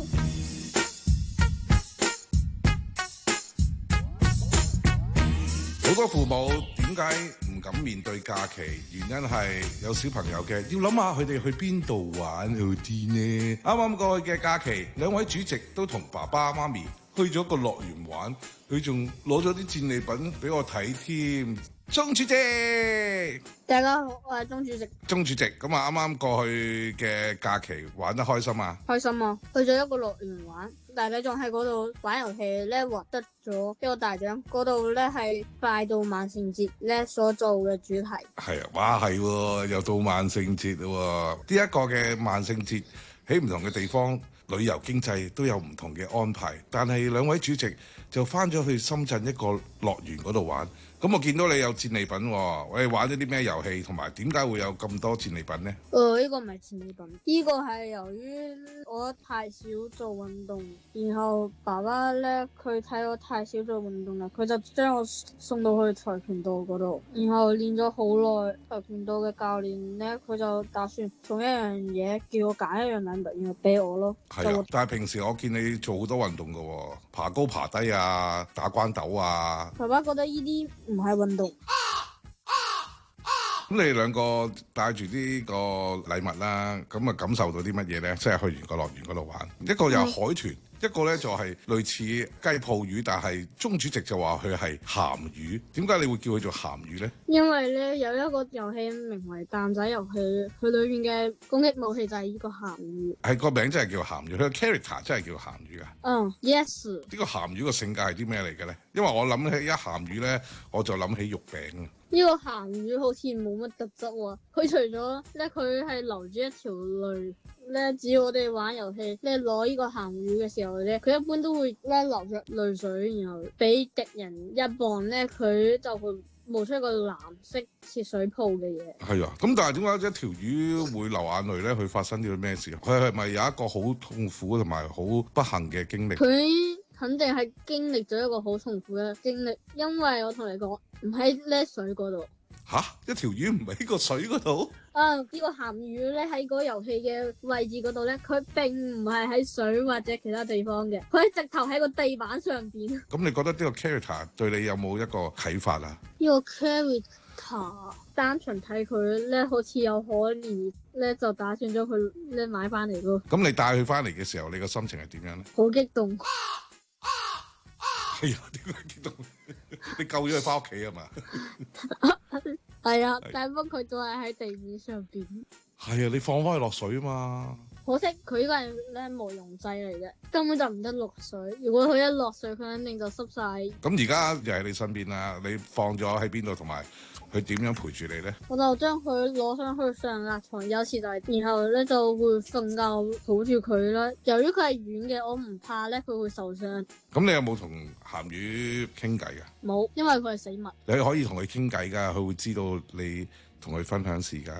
好多父母點解唔敢面對假期？原因係有小朋友嘅，要諗下佢哋去邊度玩好啲呢？啱啱過去嘅假期，兩位主席都同爸爸媽咪去咗個樂園玩，佢仲攞咗啲戰利品俾我睇添。鐘主席， 大家好，我係鐘主席。 鐘主席，咁啊，啱啱過去嘅假期玩得開心啊？ 開心啊！去咗一個樂園玩，大家仲喺嗰度玩遊戲咧，獲得咗一個大獎。嗰度咧係快到萬聖節咧所做嘅主題。 係啊，哇，係喎，又到萬聖節啦！呢一個嘅萬聖節喺唔同嘅地方，旅遊經濟都有唔同嘅安排，但係兩位主席就翻咗去深圳一個樂園嗰度玩。咁我見到你有戰利品喎，我哋玩咗啲咩遊戲，同埋點解會有咁多戰利品呢？ 誒、呃，呢、這個唔係戰利品，呢、這個係由於我太少做運動，然後爸爸咧佢睇我太少做運動啦，佢就將我送到去跆拳道嗰度，然後練咗好耐。跆拳道嘅教練咧，佢就打算送一樣嘢，叫我揀一樣禮物，然後俾我咯。 係啊，但係平時我見你做好多運動㗎喎，爬高爬低啊，打關鬥啊。 爸爸覺得呢啲唔係運動。 咁你哋兩個帶住呢個禮物啦，咁啊感受到啲乜嘢咧？即係去完個樂園嗰度玩，一個有海豚，嗯、一個咧就係類似雞泡魚，但係鐘主席就話佢係鹹魚。點解你會叫佢做鹹魚咧？ 因為咧有一個遊戲名為彈仔遊戲，佢裏面嘅攻擊武器就係呢個鹹魚。係個名真係叫鹹魚，佢個 character 真係叫鹹魚噶。 嗯 ，yes。呢個鹹魚個性格係啲咩嚟嘅咧？因為我諗起一鹹魚咧，我就諗起肉餅。 呢個鹹魚好似冇乜特質喎，佢除咗咧，佢係留住一條淚咧。只要我哋玩遊戲咧，攞呢個鹹魚嘅時候咧，佢一般都會咧流着淚水，然後俾敵人一棒咧，佢就會冒出一個藍色切水泡嘅嘢。係啊，咁但係點解一條魚會流眼淚咧？佢發生咗咩事？佢係咪有一個好痛苦同埋好不幸嘅經歷？ 佢肯定係經歷咗一個好痛苦嘅經歷，因為我同你講，唔喺呢水嗰度。 吓，一條魚唔喺個水嗰度？ 啊，呢個鹹魚咧喺個遊戲嘅位置嗰度咧，佢並唔係喺水或者其他地方嘅，佢係直頭喺個地板上邊。 咁你覺得呢個 character 對你有冇一個啟發啊？ 呢個 character 單純睇佢咧，好似有可憐咧，就打算咗佢咧買翻嚟咯。咁你帶佢翻嚟嘅時候，你個心情係點樣咧？ 好激動。 係啊，點解激動？你救咗佢翻屋企啊嘛？ 係啊，但係不過佢仲係喺地面上邊。 係啊，你放翻佢落水啊嘛。 可惜佢呢個係咧無溶劑嚟嘅，根本就唔得落水。如果佢一落水，佢肯定就濕晒。 咁而家又喺你身邊啦，你放咗喺邊度，同埋佢點樣陪住你咧？ 我就將佢攞上去上壓床，有時就係，然後咧就會瞓覺抱住佢啦。由於佢係軟嘅，我唔怕咧佢會受傷。 咁你有冇同鹹魚傾偈㗎？ 冇，因為佢係死物。 你可以同佢傾偈㗎，佢會知道你同佢分享事㗎。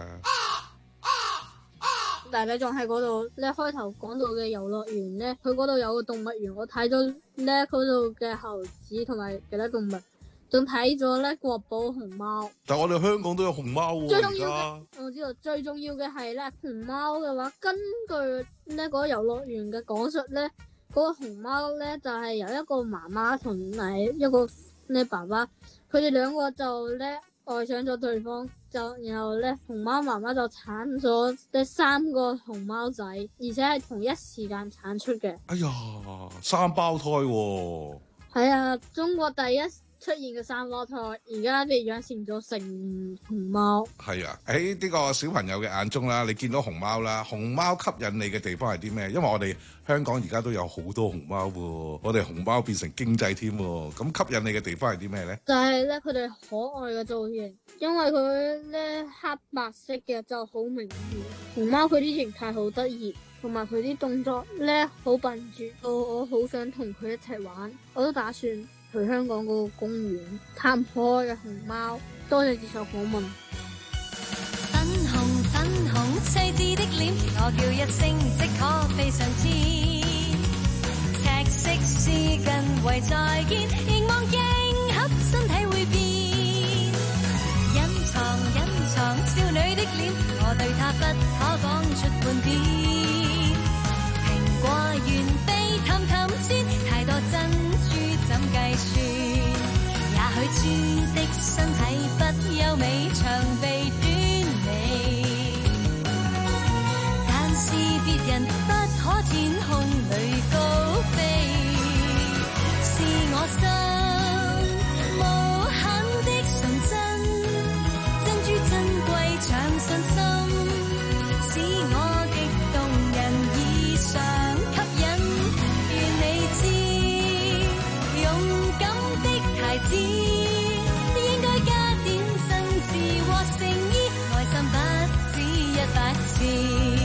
但係你仲喺嗰度咧，開頭講到嘅遊樂園咧，佢嗰度有個動物園，我睇咗咧嗰度嘅猴子同埋其他動物，仲睇咗咧國寶熊貓。 但係我哋香港都有熊貓喎。 最重要嘅，我知道最重要嘅係咧，熊貓嘅話，根據咧嗰個遊樂園嘅講述咧，嗰個熊貓咧就係由一個媽媽同埋一個咧爸爸，佢哋兩個就咧愛上咗對方。就然後咧，熊貓媽媽就產咗第三個熊貓仔，而且係同一時間產出嘅。 哎呀，三胞胎喎、哦！ 係啊，中國第一出現嘅三胞胎，而家被養成咗成熊貓。 係啊，喺呢個小朋友嘅眼中啦，你見到熊貓啦，熊貓吸引你嘅地方係啲咩？因為我哋香港而家都有好多熊貓喎，我哋熊貓變成經濟添喎，咁吸引你嘅地方係啲咩咧？ 就係咧，佢哋可愛嘅造型，因為佢咧黑白色嘅就好明顯。熊貓佢啲形態好得意，同埋佢啲動作咧好笨拙，我我好想同佢一齊玩，我都打算去香港嗰個公園探可愛嘅熊貓。多謝接受訪問。 粉紅粉紅細緻的臉，我叫一聲即可飛上天。赤色絲巾為再見，凝望鏡盒身體會變。隱藏隱藏少女的臉，我對她不可講出半點。蘋果園被氹氹轉，太多珍珠怎計算？也許豬的身體不優美，長臂短尾，但是別人不可天空裏高飛，是我心無限的純真，珍珠珍貴像信心，使我極動人異常吸引。願你知，勇敢的孩子應該加點真摯和誠意，愛心不止一百次。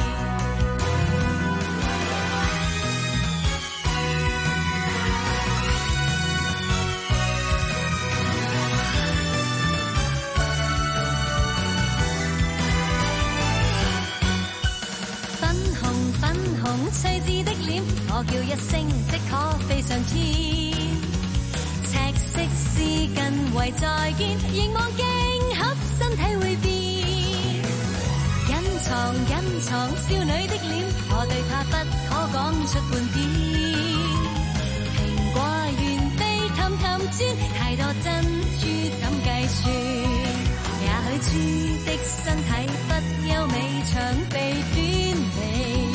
細緻的臉，我叫一聲即可飛上天。赤色絲巾為再見，凝望鏡盒身體會變。隱藏隱藏少女的臉，我對她不可講出半點。蘋果園被氹氹轉，太多珍珠怎計算？也許豬的身體不優美，長臂短尾，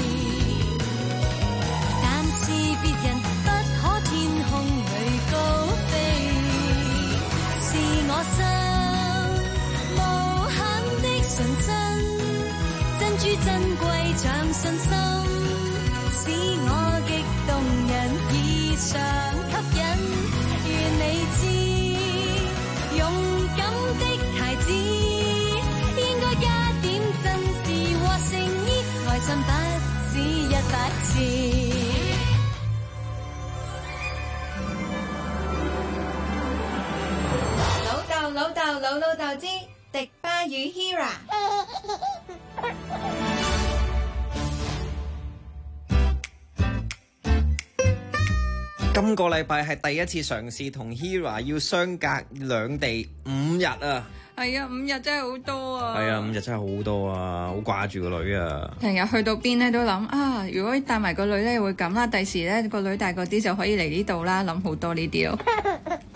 別人不可天空裏高飛，是我心無限的純真，珍珠珍貴像信心，使我極動人異常吸引。願你知，勇敢的孩子應該加點真摯和誠意，愛心不止一百次。 老豆老老豆之迪巴與 Hira。 今個禮拜係第一次嘗試同 Hira 要相隔兩地五日啊！ 係啊，五日真係好多啊！ 係啊，五日真係好多啊，好掛住個女啊！ 成日去到邊咧都諗啊，如果帶埋個女咧會咁啦，第時咧個女大個啲就可以嚟呢度啦，諗好多呢啲咯。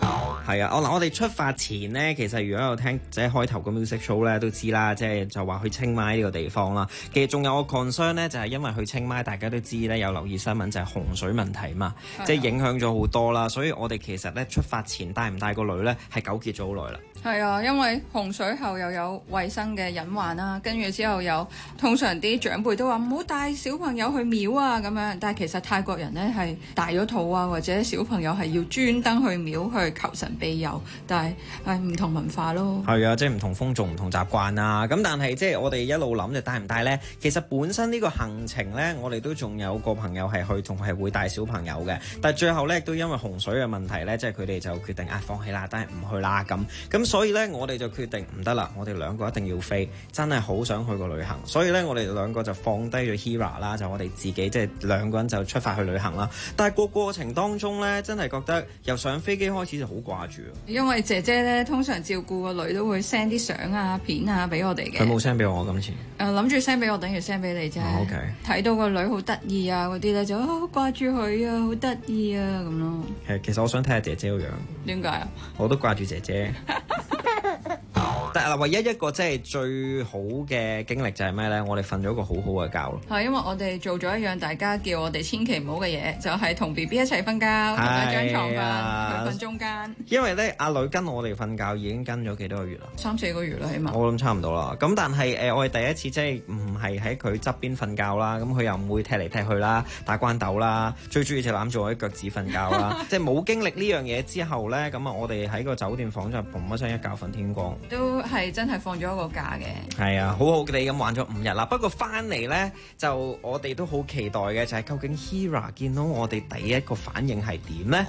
係啊，我嗱我哋出發前呢，其實如果有聽即係開頭個 music show 咧，都知啦，即係就話去清邁呢個地方啦。其實仲有個 concern 咧，就係因為去清邁，大家都知咧，有留意新聞就係洪水問題嘛， 係啊即係影響咗好多啦。所以我哋其實咧出發前帶唔帶個女咧，係糾結咗好耐啦。 係啊，因為洪水後又有衞生嘅隱患啦，跟住之後有通常啲長輩都話唔好帶小朋友去廟啊咁樣，但係其實泰國人呢係大咗肚啊，或者小朋友係要專登去廟去求神庇佑，但係係唔同文化咯。 係啊，即係唔同風俗、唔同習慣啊。咁但係即係我哋一路諗就帶唔帶呢？其實本身呢個行程呢，我哋都仲有個朋友係去，仲係會帶小朋友嘅。但係最後呢，亦都因為洪水嘅問題呢，即係佢哋就決定啊放棄啦，但係唔去啦咁。咁所以呢，我哋就決定唔得啦，我哋兩個一定要飛，真係好想去個旅行。所以呢，我哋兩個就放低咗 Hira 啦，就我哋自己即係兩個人就出發去旅行啦。但係個過程當中呢，真係覺得由上飛機開始就好掛住。 因為姐姐咧通常照顧個女都會 send 啲相啊片啊俾我哋嘅。 佢冇 send 俾我今次。 誒諗住 send 俾我，等於 send 俾你啫。 哦 OK。 睇到個女好得意啊嗰啲咧就啊好掛住佢啊，好得意啊咁咯。 係，其實我想睇下姐姐個樣。 點解啊？ 我都掛住姐姐。但係唯一一個即係最好嘅經歷就係咩呢？我哋瞓咗個好好嘅覺咯。 係因為我哋做咗一樣大家叫我哋千祈唔好嘅嘢，就係同 B B 一齊瞓覺，同一張床瞓，佢瞓中間。 因為咧，阿女跟我哋瞓覺已經跟咗幾多個月啦？ 三四個月啦，起碼。 我諗差唔多啦。咁但係誒、呃，我哋第一次即係唔係喺佢側邊瞓覺啦，咁佢又唔會踢嚟踢去啦，打關鬥啦，最中意就攬住我啲腳趾瞓覺啦。即係冇經歷呢樣嘢之後咧，咁啊，我哋喺個酒店房就嘭一聲一覺瞓天光。 都係真係放咗一個假嘅。 係啊，好好地咁玩咗五日啦。不過翻嚟咧，就我哋都好期待嘅，就係、是、究竟 Hira 見到我哋第一個反應係點咧？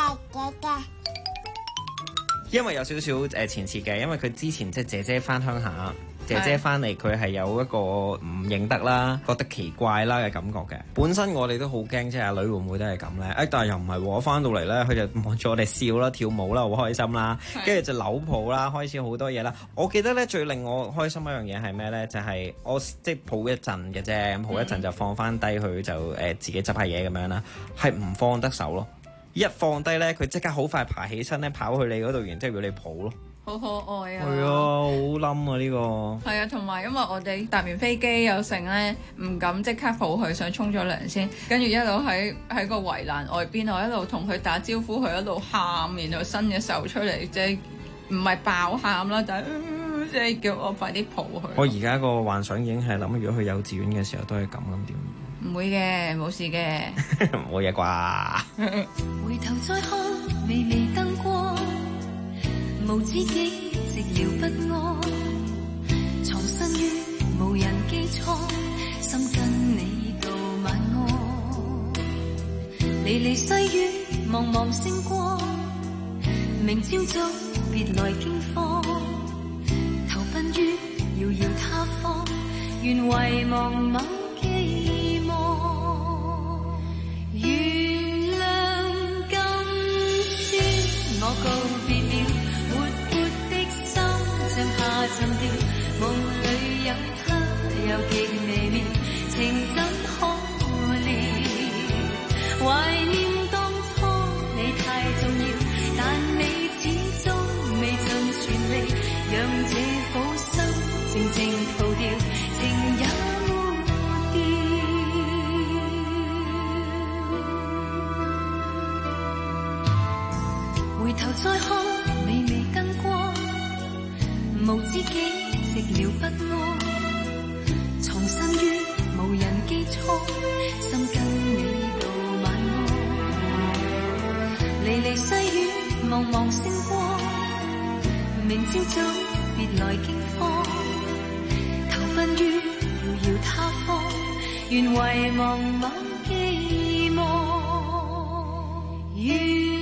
因為有少少誒前設嘅，因為佢之前即係姐姐翻鄉下，姐姐翻嚟佢係有一個唔認得啦，覺得奇怪啦嘅感覺嘅。本身我哋都好驚，即係阿女會唔會都係咁咧？誒，但係又唔係喎，我翻到嚟咧，佢就望住我哋笑啦、跳舞啦，好開心啦，跟住就扭抱啦，開始好多嘢啦。我記得咧最令我開心一樣嘢係咩咧？就係、是、我即係抱一陣嘅啫，咁抱一陣就放翻低佢，就誒、呃、自己執下嘢咁樣啦，係唔放得手咯。一放低咧，佢即刻好快爬起身咧，跑去你嗰度，然之後要你抱咯。 好可愛啊！ 係啊，好冧啊呢個。 係啊，同埋因為我哋搭完飛機有成咧，唔敢即刻抱佢，想沖咗涼先，跟住一路喺喺個圍欄外邊，我一路同佢打招呼，佢一路喊，然後伸隻手出嚟，即係唔係爆喊啦，但係、呃、即係叫我快啲抱佢。 我而家個幻想已經係諗，如果去幼稚園嘅時候都係咁咁點？ 唔會嘅，冇事嘅， 冇嘢啩。 回頭再看，微微燈光，無知己寂寥不安，藏身於無人機艙，心跟你到晚安。離離西雨，茫茫星光，明朝早別來驚慌，投奔於遙遙他方，願遺忘某寄望。原諒今天我告別了，活潑的心像下沉掉，夢裏有他又極微妙，情怎可料？懷念當初你太重要，但你始終未盡全力，讓這顆心靜靜逃掉，情也回頭再看，微微燈光，無知己寂寥不安，藏身於無人機艙，心跟你到晚安。離離西雨，茫茫星光，明朝早別來驚慌，投奔於遙遙他方，願遺忘某寄望。願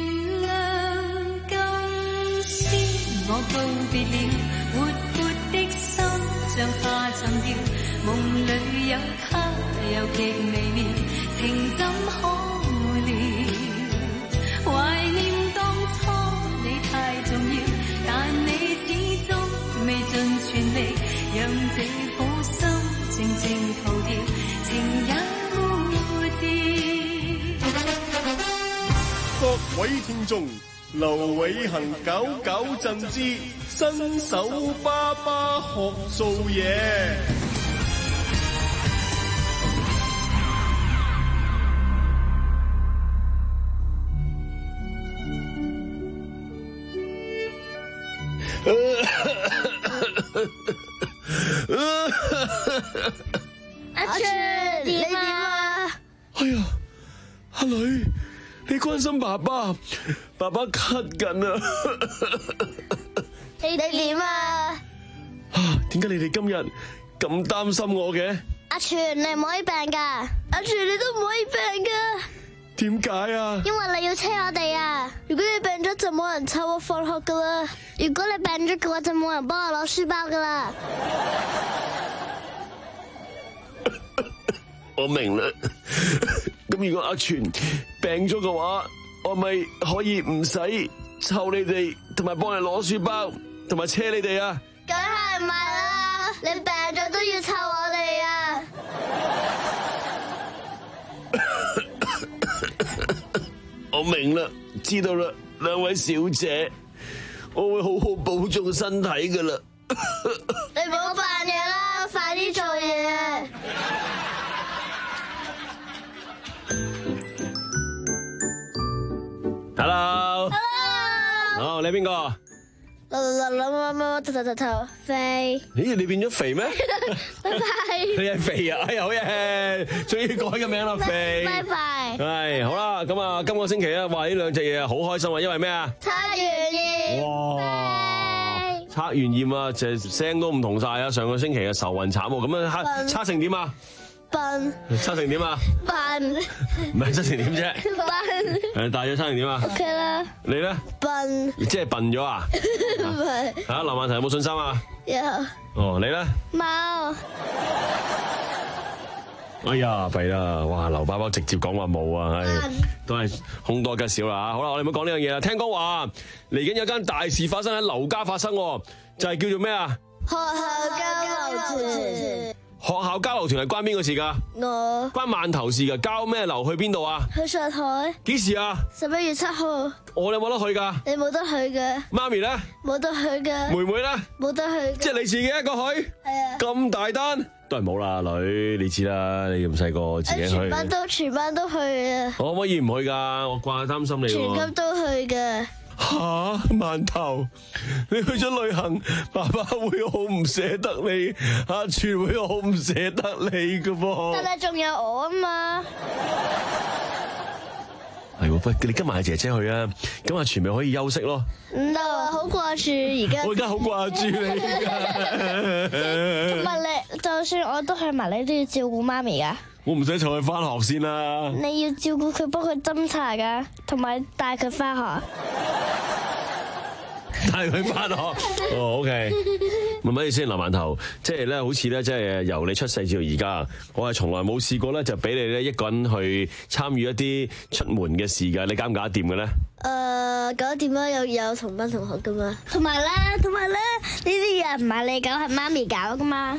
我告別了，活潑的心像下沉掉，夢裏有他又極微妙，情怎可料？懷念當初你太重要，但你始終未盡全力，讓這顆心靜靜逃掉，情也沒掉。 各位聽眾， 劉偉恒搞搞震之新手爸爸學做嘢。 阿全，你點啊？ 哎呀，阿女，你關心爸爸，爸爸咳緊啊！ 你你點啊？ 啊，點解你哋今日咁擔心我嘅？ 阿全，你唔可以病噶。阿全，你都唔可以病噶。 點解啊？ 因為你要車我哋啊！如果你病咗就冇人湊我放學噶啦。如果你病咗嘅話就冇人幫我攞書包噶啦。 我明啦。咁如果阿全病咗嘅話，我咪可以唔使湊你哋，同埋幫你攞書包，同埋車你哋啊？ 梗係唔係啦！你病咗都要湊我哋啊！ 我明啦，知道啦，兩位小姐，我會好好保重身體噶啦。 你唔好扮嘢啦，快啲做嘢。 Hello，Hello，好，你係邊個？ 啦啦啦啦啦，頭頭頭頭肥。 咦，你變咗肥咩？ 拜拜。 你係肥啊！哎呀，好嘢，終於改個名啦，肥。 拜拜。 係好啦，咁啊，今個星期咧，哇，呢兩隻嘢好開心啊，因為咩啊？ 測完驗。 哇！測完驗啊，就聲都唔同晒啊！上個星期嘅愁雲慘喎，咁啊測測成點啊？ 笨。 測成點啊？ 笨。 唔係測成點啫？ 笨。 誒，大約測成點啊 ？OK 啦。 你咧？ 笨。 即係笨咗啊？ 唔係。 嚇，劉曼婷有冇信心啊？ 有。 哦，你咧？ 冇。 哎呀，弊啦！哇，劉爸爸直接講話冇啊，係都係凶多吉少啦嚇。好啦，我哋唔好講呢樣嘢啦。聽講話嚟緊有間大事發生喺劉家發生，就係叫做咩啊？ 學校交流團。 學校交流團係關邊個事㗎？ 我。 關饅頭事㗎。交咩流去邊度啊？ 去上海。 幾時啊？ 十一月七號。 我有冇得去㗎？ 你冇得去嘅。 媽咪咧？ 冇得去嘅。 妹妹咧？ 冇得去。 即係你自己一個去？ 係啊。 咁大單？都係冇啦，女，你知啦，你咁細個自己去。 全班都全班都去啊！ 我可唔可以唔去㗎？我掛擔心你喎。 全級都去嘅。 吓，饅頭，你去咗旅行，爸爸會好唔捨得你，阿全會好唔捨得你㗎噃。 但係仲有我啊嘛。 係喎，不你跟埋阿姐姐去啊，咁阿全咪可以休息咯。 唔得啊，好掛住而家。 我而家好掛住你同埋你，就算我都去埋，你都要照顧媽咪噶。 我唔使湊佢翻學先啦。 你要照顧佢，幫佢斟茶噶，同埋帶佢翻學。 帶佢翻學。哦 ，OK。問乜嘢先？劉饅頭，即係咧，好似咧，即係由你出世至到而家，我係從來冇試過咧，就俾你咧一個人去參與一啲出門嘅事㗎。你搞唔搞得掂嘅咧？ 誒，搞得掂啦，有有同班同學噶嘛。同埋咧，同埋咧，呢啲嘢唔係你搞，係媽咪搞噶嘛。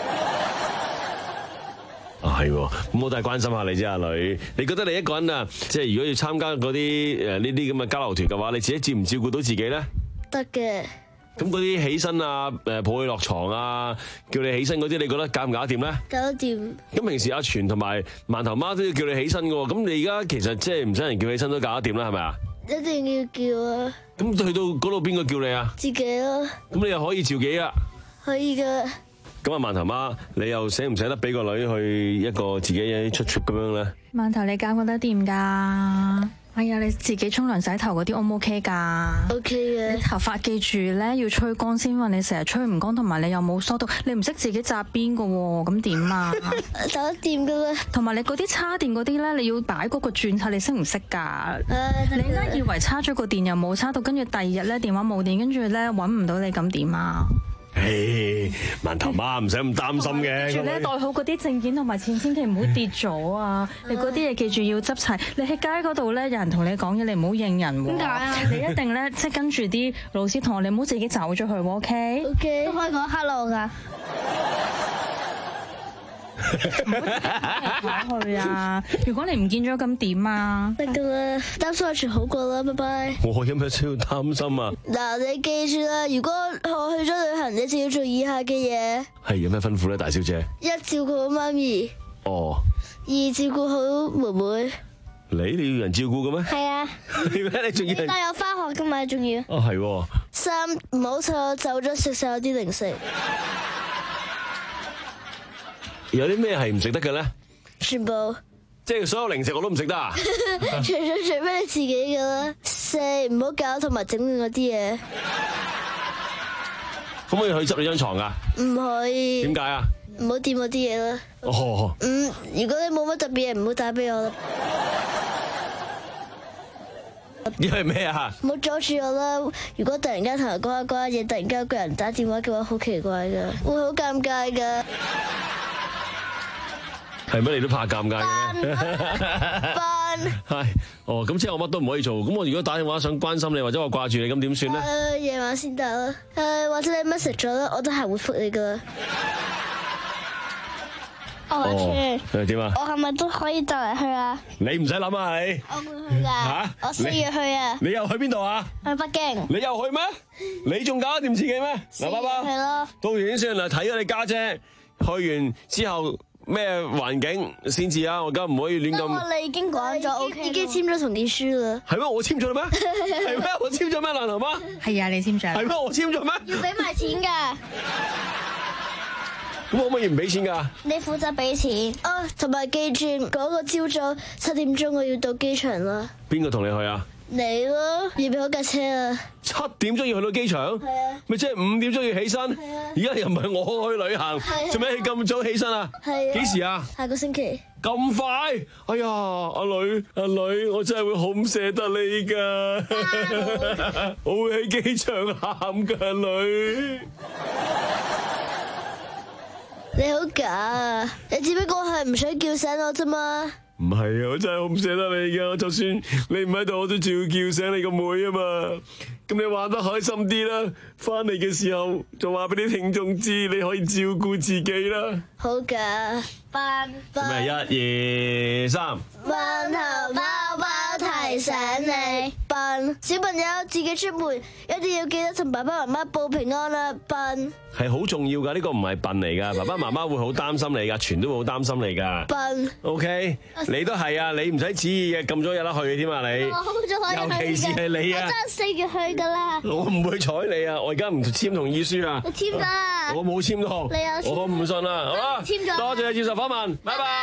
啊，係喎，咁我都係關心下你啫，阿女。你覺得你一個人啊，即係如果要參加嗰啲誒呢啲咁嘅交流團嘅話，你自己照唔照顧到自己咧？ 得嘅。 咁嗰啲起身啊，誒抱佢落床啊，叫你起身嗰啲，你覺得搞唔搞得掂咧？ 搞得掂。咁平時阿全同埋饅頭媽都要叫你起身嘅喎，咁你而家其實即係唔使人叫起身都搞得掂啦，係咪啊？ 一定要叫啊！ 咁去到嗰度邊個叫你啊？ 自己咯。 咁你又可以召己啊？ 可以噶。 咁啊，饅頭媽，你又捨唔捨得俾個女去一個自己出 trip 咁樣咧？ 饅頭，你搞唔搞得掂㗎？哎呀，你自己沖涼洗頭嗰啲 O 唔 OK 㗎 ？OK 嘅。你頭髮記住咧要吹乾先，話你成日吹唔乾，同埋你又冇梳到，你唔識自己紮辮㗎喎，咁點啊？ 搞得掂㗎啦。 同埋你嗰啲叉電嗰啲咧，你要擺嗰個轉插，你識唔識㗎？你咧以為叉咗個電又冇叉到，跟住第二日咧電話冇電，跟住咧揾唔到你，咁點啊？ 誒，饅頭媽唔使咁擔心嘅。 記住咧，袋好嗰啲證件同埋錢，千祈唔好跌咗啊！你嗰啲嘢記住要執齊。你喺街嗰度咧，有人同你講嘢，你唔好應人喎。 點解啊？ 你一定咧，即係跟住啲老師同學，你唔好自己走咗去喎。OK？ OK。都可以講 hello 㗎。 攞去啊！如果你唔見咗咁點啊？ 得噶啦，擔心安全好過啦，拜拜。 我有咩需要擔心啊？ 嗱，你記住啦，如果我去咗旅行，你就要做以下嘅嘢。係有咩吩咐咧，大小姐？ 一照顧好媽咪。 哦。 二照顧好妹妹。 你你要人照顧嘅咩？ 係啊。 你仲要人帶我翻學噶嘛？仲要。 哦，係喎。 三唔好趁我走咗食晒我啲零食。 有啲咩係唔食得嘅咧？ 全部。 即係所有零食我都唔食得啊？ 除咗除非你自己嘅啦。四唔好搞同埋整亂嗰啲嘢。 可唔可以去執你張床啊？ 唔可以。 點解啊？ 唔好掂我啲嘢啦。 哦。 嗯，如果你冇乜特別嘢，唔好打俾我啦。 因為咩啊？ 唔好阻住我啦！如果突然間同人講下講下嘢，突然間有個人打電話嘅話，好奇怪噶，會好尷尬噶。 係咩？你都怕尷尬嘅？ 扮係哦，咁即係我乜都唔可以做。咁我如果打電話想關心你，或者我掛住你，咁點算咧？ 誒，夜晚先得啦。誒，或者你 message 咗啦，我都係會覆你噶。我阿川， 點啊？ 我係咪都可以帶嚟去啊？ 你唔使諗啊，你我會去噶。 嚇？ 我四月去啊。 你又去邊度啊？ 去北京。 你又去咩？你仲搞得掂自己咩？嗱，爸爸。 係咯。 到完先算啦，睇咗你家姐去完之後咩環境先至啊！我而家唔可以亂咁。 我哋已經講咗 ，OK，已經簽咗同意書啦。 係咩？我簽咗啦咩？係咩？我簽咗咩？爛頭媽？ 係啊，你簽咗。 係咩？我簽咗咩？ 要俾埋錢㗎。 咁可唔可以唔俾錢㗎？ 你負責俾錢啊，同埋記住嗰個朝早七點鐘我要到機場啦。 邊個同你去啊？ 你咯，預備好架車啊！ 七點鐘要去到機場， 係啊， 咪即係五點鐘要起身。 係啊， 而家又唔係我去旅行，做咩咁早起身啊？ 係啊， 幾時啊？ 下個星期。 咁快？哎呀，阿女阿女，我真係會好唔捨得你㗎，我會喺機場喊㗎，女。 你好假啊！你只不過係唔想叫醒我啫嘛。 唔係啊，我真係好唔捨得你噶。就算你唔喺度，我都照叫醒你個妹啊嘛。咁你玩得開心啲啦，翻嚟嘅時候就話俾啲聽眾知，你可以照顧自己啦。 好噶，扮扮。 咩？一二三。 扮頭包包提醒你，扮小朋友自己出門一定要記得同爸爸媽媽報平安啦。扮係好重要噶，呢個唔係笨嚟噶，爸爸媽媽會好擔心你噶，全都會好擔心你噶。 笨。 O K，你都係啊，你唔使旨意嘅，咁早有得去添啊你。 我好早可以去嘅。 尤其是係你啊。 我真係四月去噶啦。 我唔會睬你啊，我而家唔簽同意書啊。 我簽咗啦。 我冇簽到。 你有簽？ 我唔信啦，好啦。 簽咗。 多謝你接受訪問，拜拜。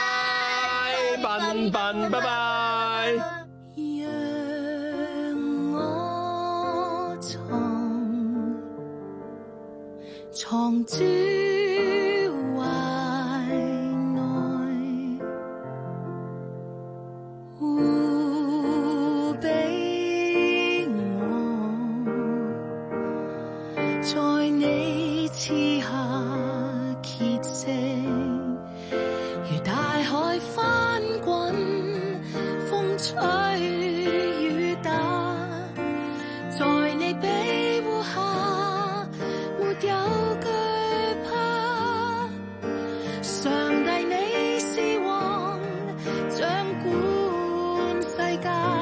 笨笨，拜拜。 讓我藏藏珠懷內，護庇我，在你賜下歇息，如大海翻滾，風吹雨打，在你庇護下，沒有懼怕。上帝你是王，掌管世界。